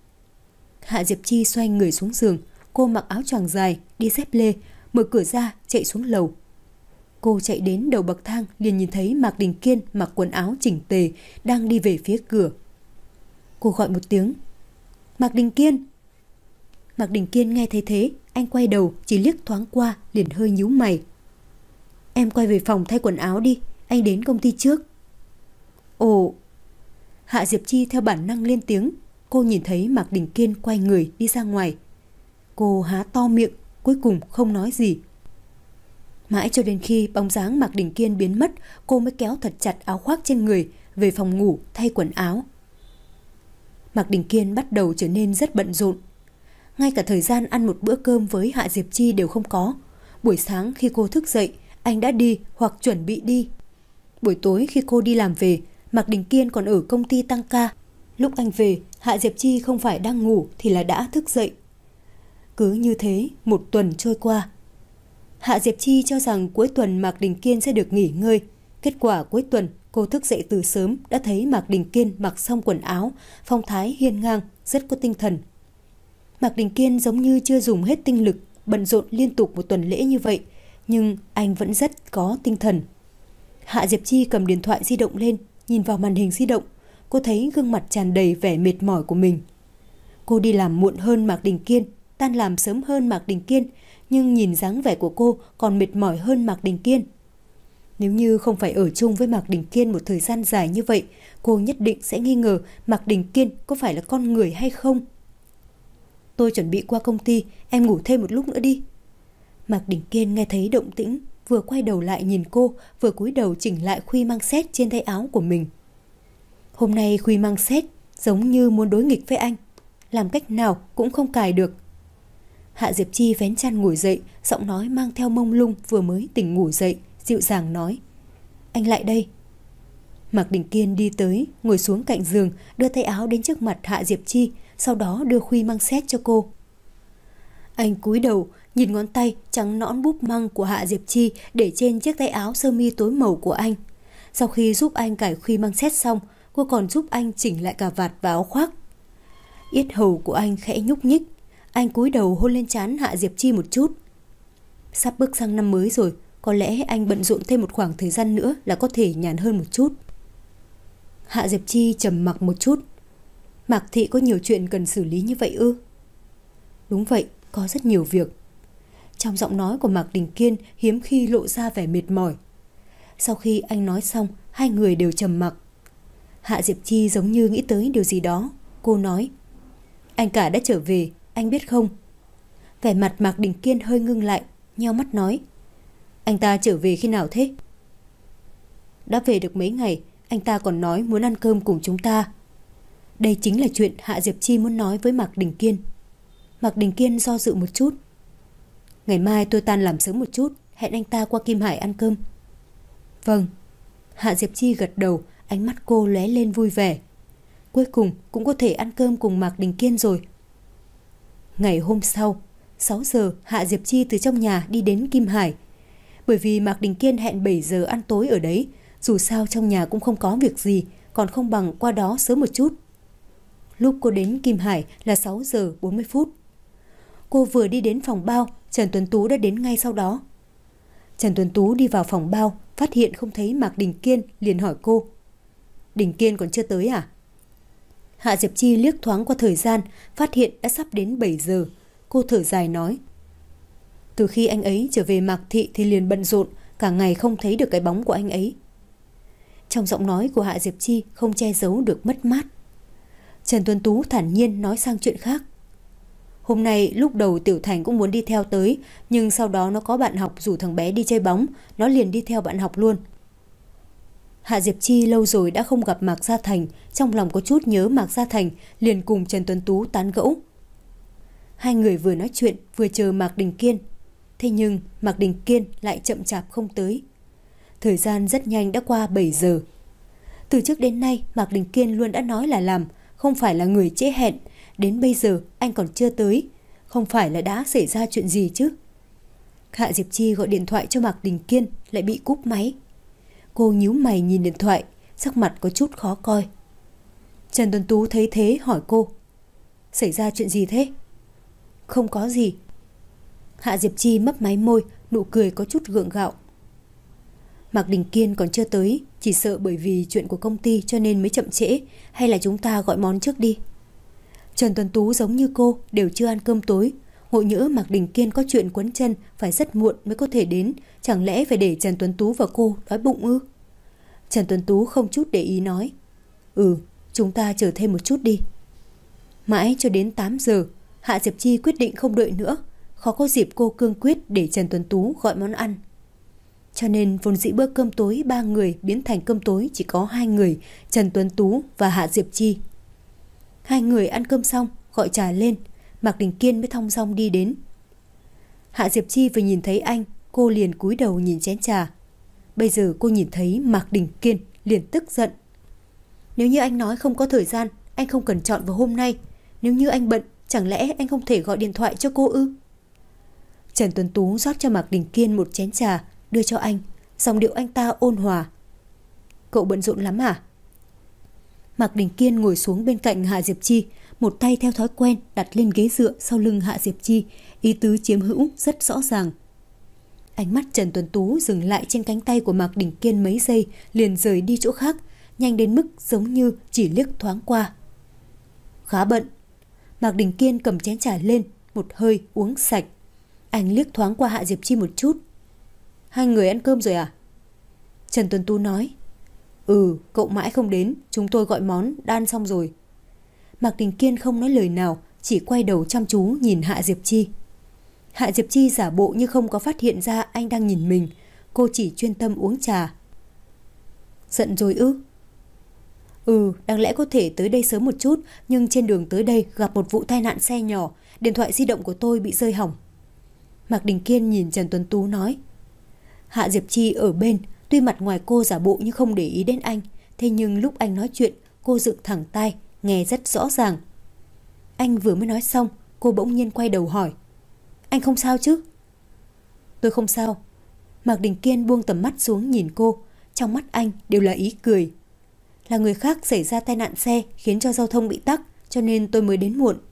S2: Hạ Diệp Chi xoay người xuống giường, cô mặc áo choàng dài, đi dép lê, mở cửa ra, chạy xuống lầu. Cô chạy đến đầu bậc thang liền nhìn thấy Mạc Đình Kiên mặc quần áo chỉnh tề đang đi về phía cửa. Cô gọi một tiếng. Mạc Đình Kiên! Mạc Đình Kiên nghe thấy thế, anh quay đầu chỉ liếc thoáng qua liền hơi nhíu mày. Em quay về phòng thay quần áo đi, anh đến công ty trước. Ồ! Hạ Diệp Chi theo bản năng lên tiếng. Cô nhìn thấy Mạc Đình Kiên quay người đi ra ngoài. Cô há to miệng, cuối cùng không nói gì. Mãi cho đến khi bóng dáng Mạc Đình Kiên biến mất, cô mới kéo thật chặt áo khoác trên người, về phòng ngủ thay quần áo. Mạc Đình Kiên bắt đầu trở nên rất bận rộn. Ngay cả thời gian ăn một bữa cơm với Hạ Diệp Chi đều không có. Buổi sáng khi cô thức dậy, anh đã đi hoặc chuẩn bị đi. Buổi tối khi cô đi làm về, Mạc Đình Kiên còn ở công ty tăng ca. Lúc anh về, Hạ Diệp Chi không phải đang ngủ thì là đã thức dậy. Cứ như thế, một tuần trôi qua. Hạ Diệp Chi cho rằng cuối tuần Mạc Đình Kiên sẽ được nghỉ ngơi. Kết quả cuối tuần, cô thức dậy từ sớm đã thấy Mạc Đình Kiên mặc xong quần áo, phong thái hiên ngang, rất có tinh thần. Mạc Đình Kiên giống như chưa dùng hết tinh lực, bận rộn liên tục một tuần lễ như vậy, nhưng anh vẫn rất có tinh thần. Hạ Diệp Chi cầm điện thoại di động lên, nhìn vào màn hình di động, cô thấy gương mặt tràn đầy vẻ mệt mỏi của mình. Cô đi làm muộn hơn Mạc Đình Kiên, tan làm sớm hơn Mạc Đình Kiên, nhưng nhìn dáng vẻ của cô còn mệt mỏi hơn Mạc Đình Kiên. Nếu như không phải ở chung với Mạc Đình Kiên một thời gian dài như vậy, cô nhất định sẽ nghi ngờ Mạc Đình Kiên có phải là con người hay không. Tôi chuẩn bị qua công ty, em ngủ thêm một lúc nữa đi. Mạc Đình Kiên nghe thấy động tĩnh, vừa quay đầu lại nhìn cô, vừa cúi đầu chỉnh lại khuy mang xét trên tay áo của mình. Hôm nay khuy mang xét giống như muốn đối nghịch với anh, làm cách nào cũng không cài được. Hạ Diệp Chi vén chăn ngồi dậy, giọng nói mang theo mông lung vừa mới tỉnh ngủ dậy, dịu dàng nói: Anh lại đây. Mạc Đình Kiên đi tới, ngồi xuống cạnh giường, đưa tay áo đến trước mặt Hạ Diệp Chi, sau đó đưa khuy mang xét cho cô. Anh cúi đầu, nhìn ngón tay trắng nõn búp măng của Hạ Diệp Chi để trên chiếc tay áo sơ mi tối màu của anh. Sau khi giúp anh cài khuy mang xét xong, cô còn giúp anh chỉnh lại cà vạt và áo khoác. Yết hầu của anh khẽ nhúc nhích, anh cúi đầu hôn lên trán Hạ Diệp Chi một chút. Sắp bước sang năm mới rồi, có lẽ anh bận rộn thêm một khoảng thời gian nữa là có thể nhàn hơn một chút. Hạ Diệp Chi trầm mặc một chút. Mạc Thị có nhiều chuyện cần xử lý như vậy ư? Đúng vậy, có rất nhiều việc. Trong giọng nói của Mạc Đình Kiên hiếm khi lộ ra vẻ mệt mỏi. Sau khi anh nói xong, hai người đều trầm mặc. Hạ Diệp Chi giống như nghĩ tới điều gì đó. Cô nói: Anh cả đã trở về, anh biết không? Vẻ mặt Mạc Đình Kiên hơi ngưng lại, nheo mắt nói: Anh ta trở về khi nào thế? Đã về được mấy ngày, anh ta còn nói muốn ăn cơm cùng chúng ta. Đây chính là chuyện Hạ Diệp Chi muốn nói với Mạc Đình Kiên. Mạc Đình Kiên do dự một chút. Ngày mai tôi tan làm sớm một chút, hẹn anh ta qua Kim Hải ăn cơm. Vâng. Hạ Diệp Chi gật đầu, ánh mắt cô lóe lên vui vẻ. Cuối cùng cũng có thể ăn cơm cùng Mạc Đình Kiên rồi. Ngày hôm sau, sáu giờ, Hạ Diệp Chi từ trong nhà đi đến Kim Hải. Bởi vì Mạc Đình Kiên hẹn bảy giờ ăn tối ở đấy, dù sao trong nhà cũng không có việc gì, còn không bằng qua đó sớm một chút. Lúc cô đến Kim Hải là sáu giờ bốn mươi phút. Cô vừa đi đến phòng bao, Trần Tuấn Tú đã đến ngay sau đó. Trần Tuấn Tú đi vào phòng bao, phát hiện không thấy Mạc Đình Kiên, liền hỏi cô: Đình Kiên còn chưa tới à? Hạ Diệp Chi liếc thoáng qua thời gian, phát hiện đã sắp đến bảy giờ. Cô thở dài nói: Từ khi anh ấy trở về Mạc Thị thì liền bận rộn, cả ngày không thấy được cái bóng của anh ấy. Trong giọng nói của Hạ Diệp Chi không che giấu được mất mát. Trần Tuấn Tú thản nhiên nói sang chuyện khác: Hôm nay lúc đầu Tiểu Thành cũng muốn đi theo tới, nhưng sau đó nó có bạn học rủ thằng bé đi chơi bóng, nó liền đi theo bạn học luôn. Hạ Diệp Chi lâu rồi đã không gặp Mạc Gia Thành, trong lòng có chút nhớ Mạc Gia Thành, liền cùng Trần Tuấn Tú tán gẫu. Hai người vừa nói chuyện vừa chờ Mạc Đình Kiên. Thế nhưng Mạc Đình Kiên lại chậm chạp không tới. Thời gian rất nhanh đã qua bảy giờ. Từ trước đến nay Mạc Đình Kiên luôn đã nói là làm, không phải là người trễ hẹn. Đến bây giờ anh còn chưa tới, không phải là đã xảy ra chuyện gì chứ? Hạ Diệp Chi gọi điện thoại cho Mạc Đình Kiên lại bị cúp máy. Cô nhíu mày nhìn điện thoại, sắc mặt có chút khó coi. Trần Tuấn Tú thấy thế hỏi cô: Xảy ra chuyện gì thế? Không có gì. Hạ Diệp Chi mấp máy môi, nụ cười có chút gượng gạo. Mạc Đình Kiên còn chưa tới, chỉ sợ bởi vì chuyện của công ty cho nên mới chậm trễ, hay là chúng ta gọi món trước đi. Trần Tuấn Tú giống như cô đều chưa ăn cơm tối, ngộ nhỡ Mạc Đình Kiên có chuyện quấn chân phải rất muộn mới có thể đến, chẳng lẽ phải để Trần Tuấn Tú và cô đói bụng ư? Trần Tuấn Tú không chút để ý nói: Ừ, chúng ta chờ thêm một chút đi. Mãi cho đến tám giờ, Hạ Diệp Chi quyết định không đợi nữa, khó có dịp cô cương quyết để Trần Tuấn Tú gọi món ăn. Cho nên vốn dĩ bữa cơm tối ba người biến thành cơm tối chỉ có hai người, Trần Tuấn Tú và Hạ Diệp Chi. Hai người ăn cơm xong, gọi trà lên, Mạc Đình Kiên mới thong dong đi đến. Hạ Diệp Chi vừa nhìn thấy anh, cô liền cúi đầu nhìn chén trà. Bây giờ cô nhìn thấy Mạc Đình Kiên liền tức giận. Nếu như anh nói không có thời gian, anh không cần chọn vào hôm nay. Nếu như anh bận, chẳng lẽ anh không thể gọi điện thoại cho cô ư? Trần Tuấn Tú rót cho Mạc Đình Kiên một chén trà, đưa cho anh, giọng điệu anh ta ôn hòa. Cậu bận rộn lắm à? Mạc Đình Kiên ngồi xuống bên cạnh Hạ Diệp Chi, một tay theo thói quen đặt lên ghế dựa sau lưng Hạ Diệp Chi, ý tứ chiếm hữu rất rõ ràng. Ánh mắt Trần Tuấn Tú dừng lại trên cánh tay của Mạc Đình Kiên mấy giây, liền rời đi chỗ khác, nhanh đến mức giống như chỉ liếc thoáng qua. Khá bận. Mạc Đình Kiên cầm chén trà lên, một hơi uống sạch. Anh liếc thoáng qua Hạ Diệp Chi một chút. Hai người ăn cơm rồi à? Trần Tuấn Tú nói. Ừ, cậu mãi không đến, chúng tôi gọi món, đã ăn xong rồi. Mạc Đình Kiên không nói lời nào, chỉ quay đầu chăm chú nhìn Hạ Diệp Chi. Hạ Diệp Chi giả bộ như không có phát hiện ra anh đang nhìn mình. Cô chỉ chuyên tâm uống trà. Giận rồi ư? Ừ, đáng lẽ có thể tới đây sớm một chút, nhưng trên đường tới đây gặp một vụ tai nạn xe nhỏ, điện thoại di động của tôi bị rơi hỏng. Mạc Đình Kiên nhìn Trần Tuấn Tú nói. Hạ Diệp Chi ở bên, tuy mặt ngoài cô giả bộ như không để ý đến anh, thế nhưng lúc anh nói chuyện, cô dựng thẳng tai, nghe rất rõ ràng. Anh vừa mới nói xong, cô bỗng nhiên quay đầu hỏi. Anh không sao chứ? Tôi không sao. Mạc Đình Kiên buông tầm mắt xuống nhìn cô, trong mắt anh đều là ý cười. Là người khác xảy ra tai nạn xe khiến cho giao thông bị tắc, cho nên tôi mới đến muộn.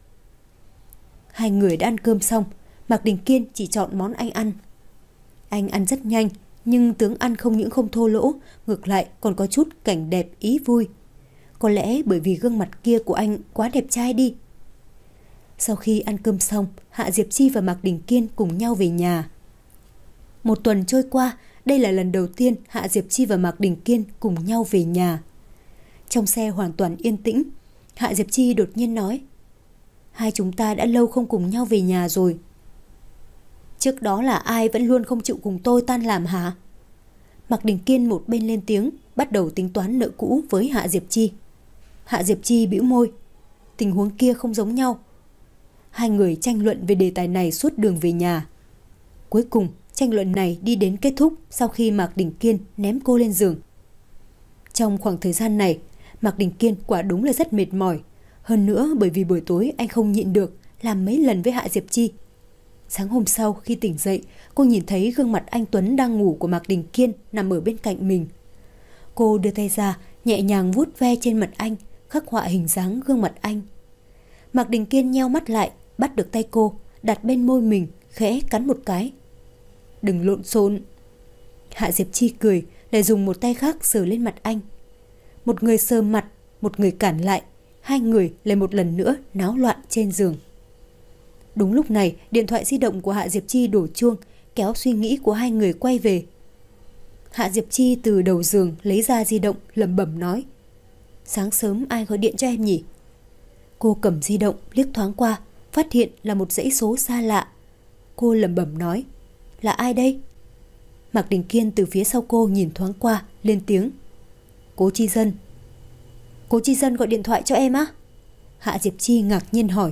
S2: Hai người đã ăn cơm xong, Mạc Đình Kiên chỉ chọn món anh ăn. Anh ăn rất nhanh, nhưng tướng ăn không những không thô lỗ, ngược lại còn có chút cảnh đẹp ý vui. Có lẽ bởi vì gương mặt kia của anh quá đẹp trai đi. Sau khi ăn cơm xong, Hạ Diệp Chi và Mạc Đình Kiên cùng nhau về nhà. Một tuần trôi qua, đây là lần đầu tiên Hạ Diệp Chi và Mạc Đình Kiên cùng nhau về nhà. Trong xe hoàn toàn yên tĩnh, Hạ Diệp Chi đột nhiên nói. Hai chúng ta đã lâu không cùng nhau về nhà rồi. Trước đó là ai vẫn luôn không chịu cùng tôi tan làm hả? Mạc Đình Kiên một bên lên tiếng, bắt đầu tính toán nợ cũ với Hạ Diệp Chi. Hạ Diệp Chi bĩu môi. Tình huống kia không giống nhau. Hai người tranh luận về đề tài này suốt đường về nhà. Cuối cùng, tranh luận này đi đến kết thúc sau khi Mạc Đình Kiên ném cô lên giường. Trong khoảng thời gian này, Mạc Đình Kiên quả đúng là rất mệt mỏi. Hơn nữa bởi vì buổi tối anh không nhịn được, làm mấy lần với Hạ Diệp Chi. Sáng hôm sau khi tỉnh dậy, cô nhìn thấy gương mặt anh Tuấn đang ngủ của Mạc Đình Kiên nằm ở bên cạnh mình. Cô đưa tay ra, nhẹ nhàng vuốt ve trên mặt anh, khắc họa hình dáng gương mặt anh. Mạc Đình Kiên nheo mắt lại, bắt được tay cô, đặt bên môi mình, khẽ cắn một cái. Đừng lộn xộn. Hạ Diệp Chi cười, lại dùng một tay khác sờ lên mặt anh. Một người sờ mặt, một người cản lại, hai người lại một lần nữa náo loạn trên giường. Đúng lúc này, điện thoại di động của Hạ Diệp Chi đổ chuông, kéo suy nghĩ của hai người quay về. Hạ Diệp Chi từ đầu giường lấy ra di động, lẩm bẩm nói. Sáng sớm ai gọi điện cho em nhỉ? Cô cầm di động liếc thoáng qua, phát hiện là một dãy số xa lạ. Cô lẩm bẩm nói. Là ai đây? Mạc Đình Kiên từ phía sau cô nhìn thoáng qua, lên tiếng. Cố Chi Dân. Cố Chi Dân gọi điện thoại cho em á? Hạ Diệp Chi ngạc nhiên hỏi.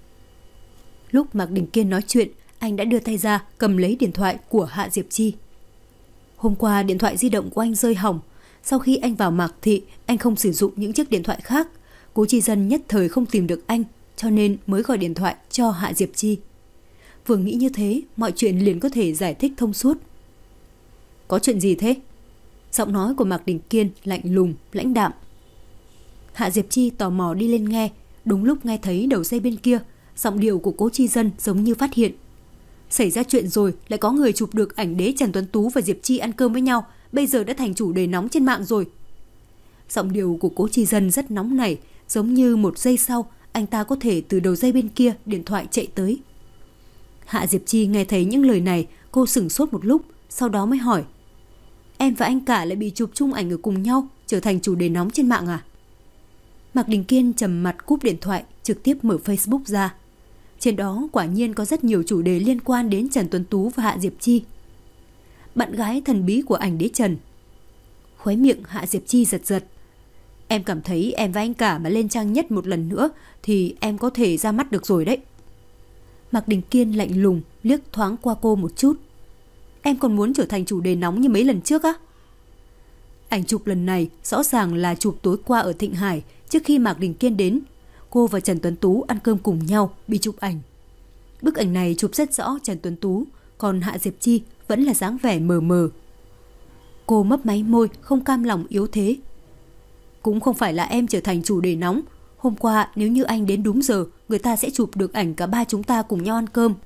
S2: Lúc Mạc Đình Kiên nói chuyện, anh đã đưa tay ra cầm lấy điện thoại của Hạ Diệp Chi. Hôm qua điện thoại di động của anh rơi hỏng. Sau khi anh vào Mạc Thị, anh không sử dụng những chiếc điện thoại khác. Cố Chi Dân nhất thời không tìm được anh, cho nên mới gọi điện thoại cho Hạ Diệp Chi. Vừa nghĩ như thế, mọi chuyện liền có thể giải thích thông suốt. Có chuyện gì thế? Giọng nói của Mạc Đình Kiên lạnh lùng, lãnh đạm. Hạ Diệp Chi tò mò đi lên nghe. Đúng lúc nghe thấy đầu dây bên kia, giọng điệu của Cố Chi Dân giống như phát hiện. Xảy ra chuyện rồi, lại có người chụp được ảnh đế Trần Tuấn Tú và Diệp Chi ăn cơm với nhau, bây giờ đã thành chủ đề nóng trên mạng rồi. Giọng điệu của Cố Chi Dân rất nóng nảy, giống như một giây sau anh ta có thể từ đầu dây bên kia điện thoại chạy tới. Hạ Diệp Chi nghe thấy những lời này, cô sửng sốt một lúc, sau đó mới hỏi. Em và anh cả lại bị chụp chung ảnh ở cùng nhau, trở thành chủ đề nóng trên mạng à? Mạc Đình Kiên trầm mặt cúp điện thoại, trực tiếp mở Facebook ra. Trên đó quả nhiên có rất nhiều chủ đề liên quan đến Trần Tuấn Tú và Hạ Diệp Chi. Bạn gái thần bí của ảnh đế Trần. Khóe miệng Hạ Diệp Chi giật giật. Em cảm thấy em và anh cả mà lên trang nhất một lần nữa thì em có thể ra mắt được rồi đấy. Mạc Đình Kiên lạnh lùng liếc thoáng qua cô một chút. Em còn muốn trở thành chủ đề nóng như mấy lần trước á? Ảnh chụp lần này rõ ràng là chụp tối qua ở Thịnh Hải trước khi Mạc Đình Kiên đến. Cô và Trần Tuấn Tú ăn cơm cùng nhau, bị chụp ảnh. Bức ảnh này chụp rất rõ Trần Tuấn Tú, còn Hạ Diệp Chi vẫn là dáng vẻ mờ mờ. Cô mấp máy môi, không cam lòng yếu thế. Cũng không phải là em trở thành chủ đề nóng. Hôm qua nếu như anh đến đúng giờ, người ta sẽ chụp được ảnh cả ba chúng ta cùng nhau ăn cơm.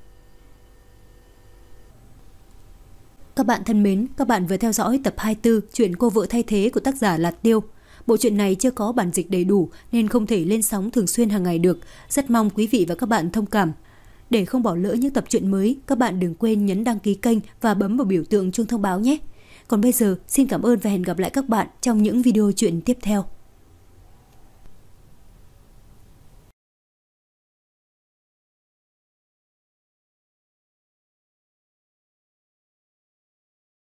S2: Các bạn thân mến, các bạn vừa theo dõi tập hai mươi tư chuyện Cô vợ thay thế của tác giả Lạt Tiêu. Bộ truyện này chưa có bản dịch đầy đủ nên không thể lên sóng thường xuyên hàng ngày được. Rất mong quý vị và các bạn thông cảm. Để không bỏ lỡ những tập truyện mới, các bạn đừng quên nhấn đăng ký kênh và bấm vào biểu tượng chuông thông báo nhé. Còn bây giờ, xin cảm ơn và hẹn gặp lại các bạn trong những video truyện tiếp theo.